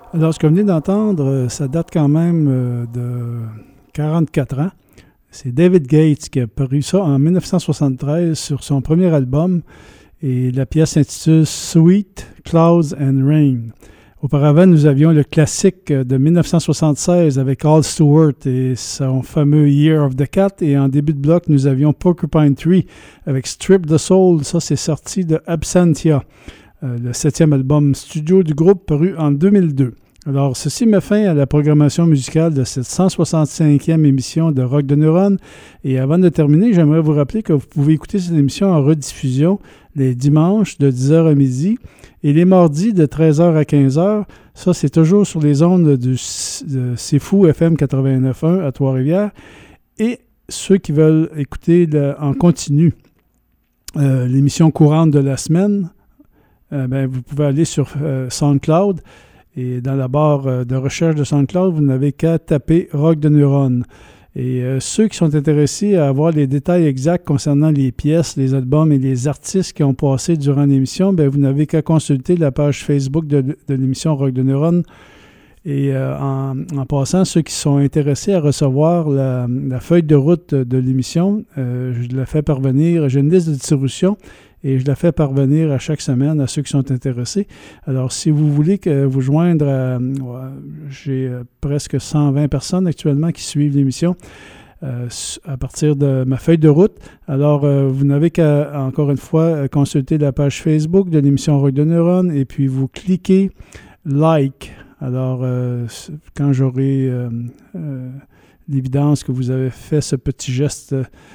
Alors, ce que vous venez d'entendre, ça date quand même euh, de quarante-quatre ans. C'est David Gates qui a paru ça en dix-neuf cent soixante-treize sur son premier album. Et la pièce s'intitule Sweet Clouds and Rain. Auparavant, nous avions le classique de dix-neuf cent soixante-seize avec Al Stewart et son fameux Year of the Cat. Et en début de bloc, nous avions Porcupine Tree avec Strip the Soul. Ça, c'est sorti de Absentia, euh, le septième album studio du groupe paru en deux mille deux. Alors, ceci met fin à la programmation musicale de cette cent soixante-cinquième émission de Rock de Neuronne. Et avant de terminer, j'aimerais vous rappeler que vous pouvez écouter cette émission en rediffusion les dimanches de dix heures à midi et les mardis de treize heures à quinze heures. Ça, c'est toujours sur les ondes du de C'est Fou F M quatre-vingt-neuf point un à Trois-Rivières. Et ceux qui veulent écouter le, en continu euh, l'émission courante de la semaine, euh, ben, vous pouvez aller sur euh, SoundCloud. Et dans la barre de recherche de SoundCloud, vous n'avez qu'à taper Rock de Neuronne. Et euh, ceux qui sont intéressés à avoir les détails exacts concernant les pièces, les albums et les artistes qui ont passé durant l'émission, bien, vous n'avez qu'à consulter la page Facebook de, de l'émission Rock de Neuronne. Et euh, en, en passant, ceux qui sont intéressés à recevoir la, la feuille de route de, de l'émission, euh, je la fais parvenir. J'ai une liste de distribution. Et je la fais parvenir à chaque semaine à ceux qui sont intéressés. Alors, si vous voulez que vous joindre, à, j'ai presque cent vingt personnes actuellement qui suivent l'émission euh, à partir de ma feuille de route. Alors, euh, vous n'avez qu'à, encore une fois, consulter la page Facebook de l'émission Rock de Neuronne et puis vous cliquez « Like ». Alors, euh, quand j'aurai euh, euh, l'évidence que vous avez fait ce petit geste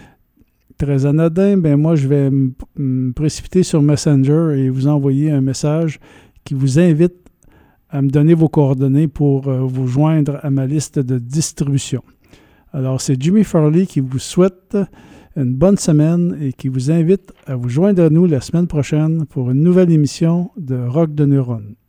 très anodin, ben moi, je vais me précipiter sur Messenger et vous envoyer un message qui vous invite à me donner vos coordonnées pour euh, vous joindre à ma liste de distribution. Alors, c'est Jimmy Farley qui vous souhaite une bonne semaine et qui vous invite à vous joindre à nous la semaine prochaine pour une nouvelle émission de Rock de Neuronne.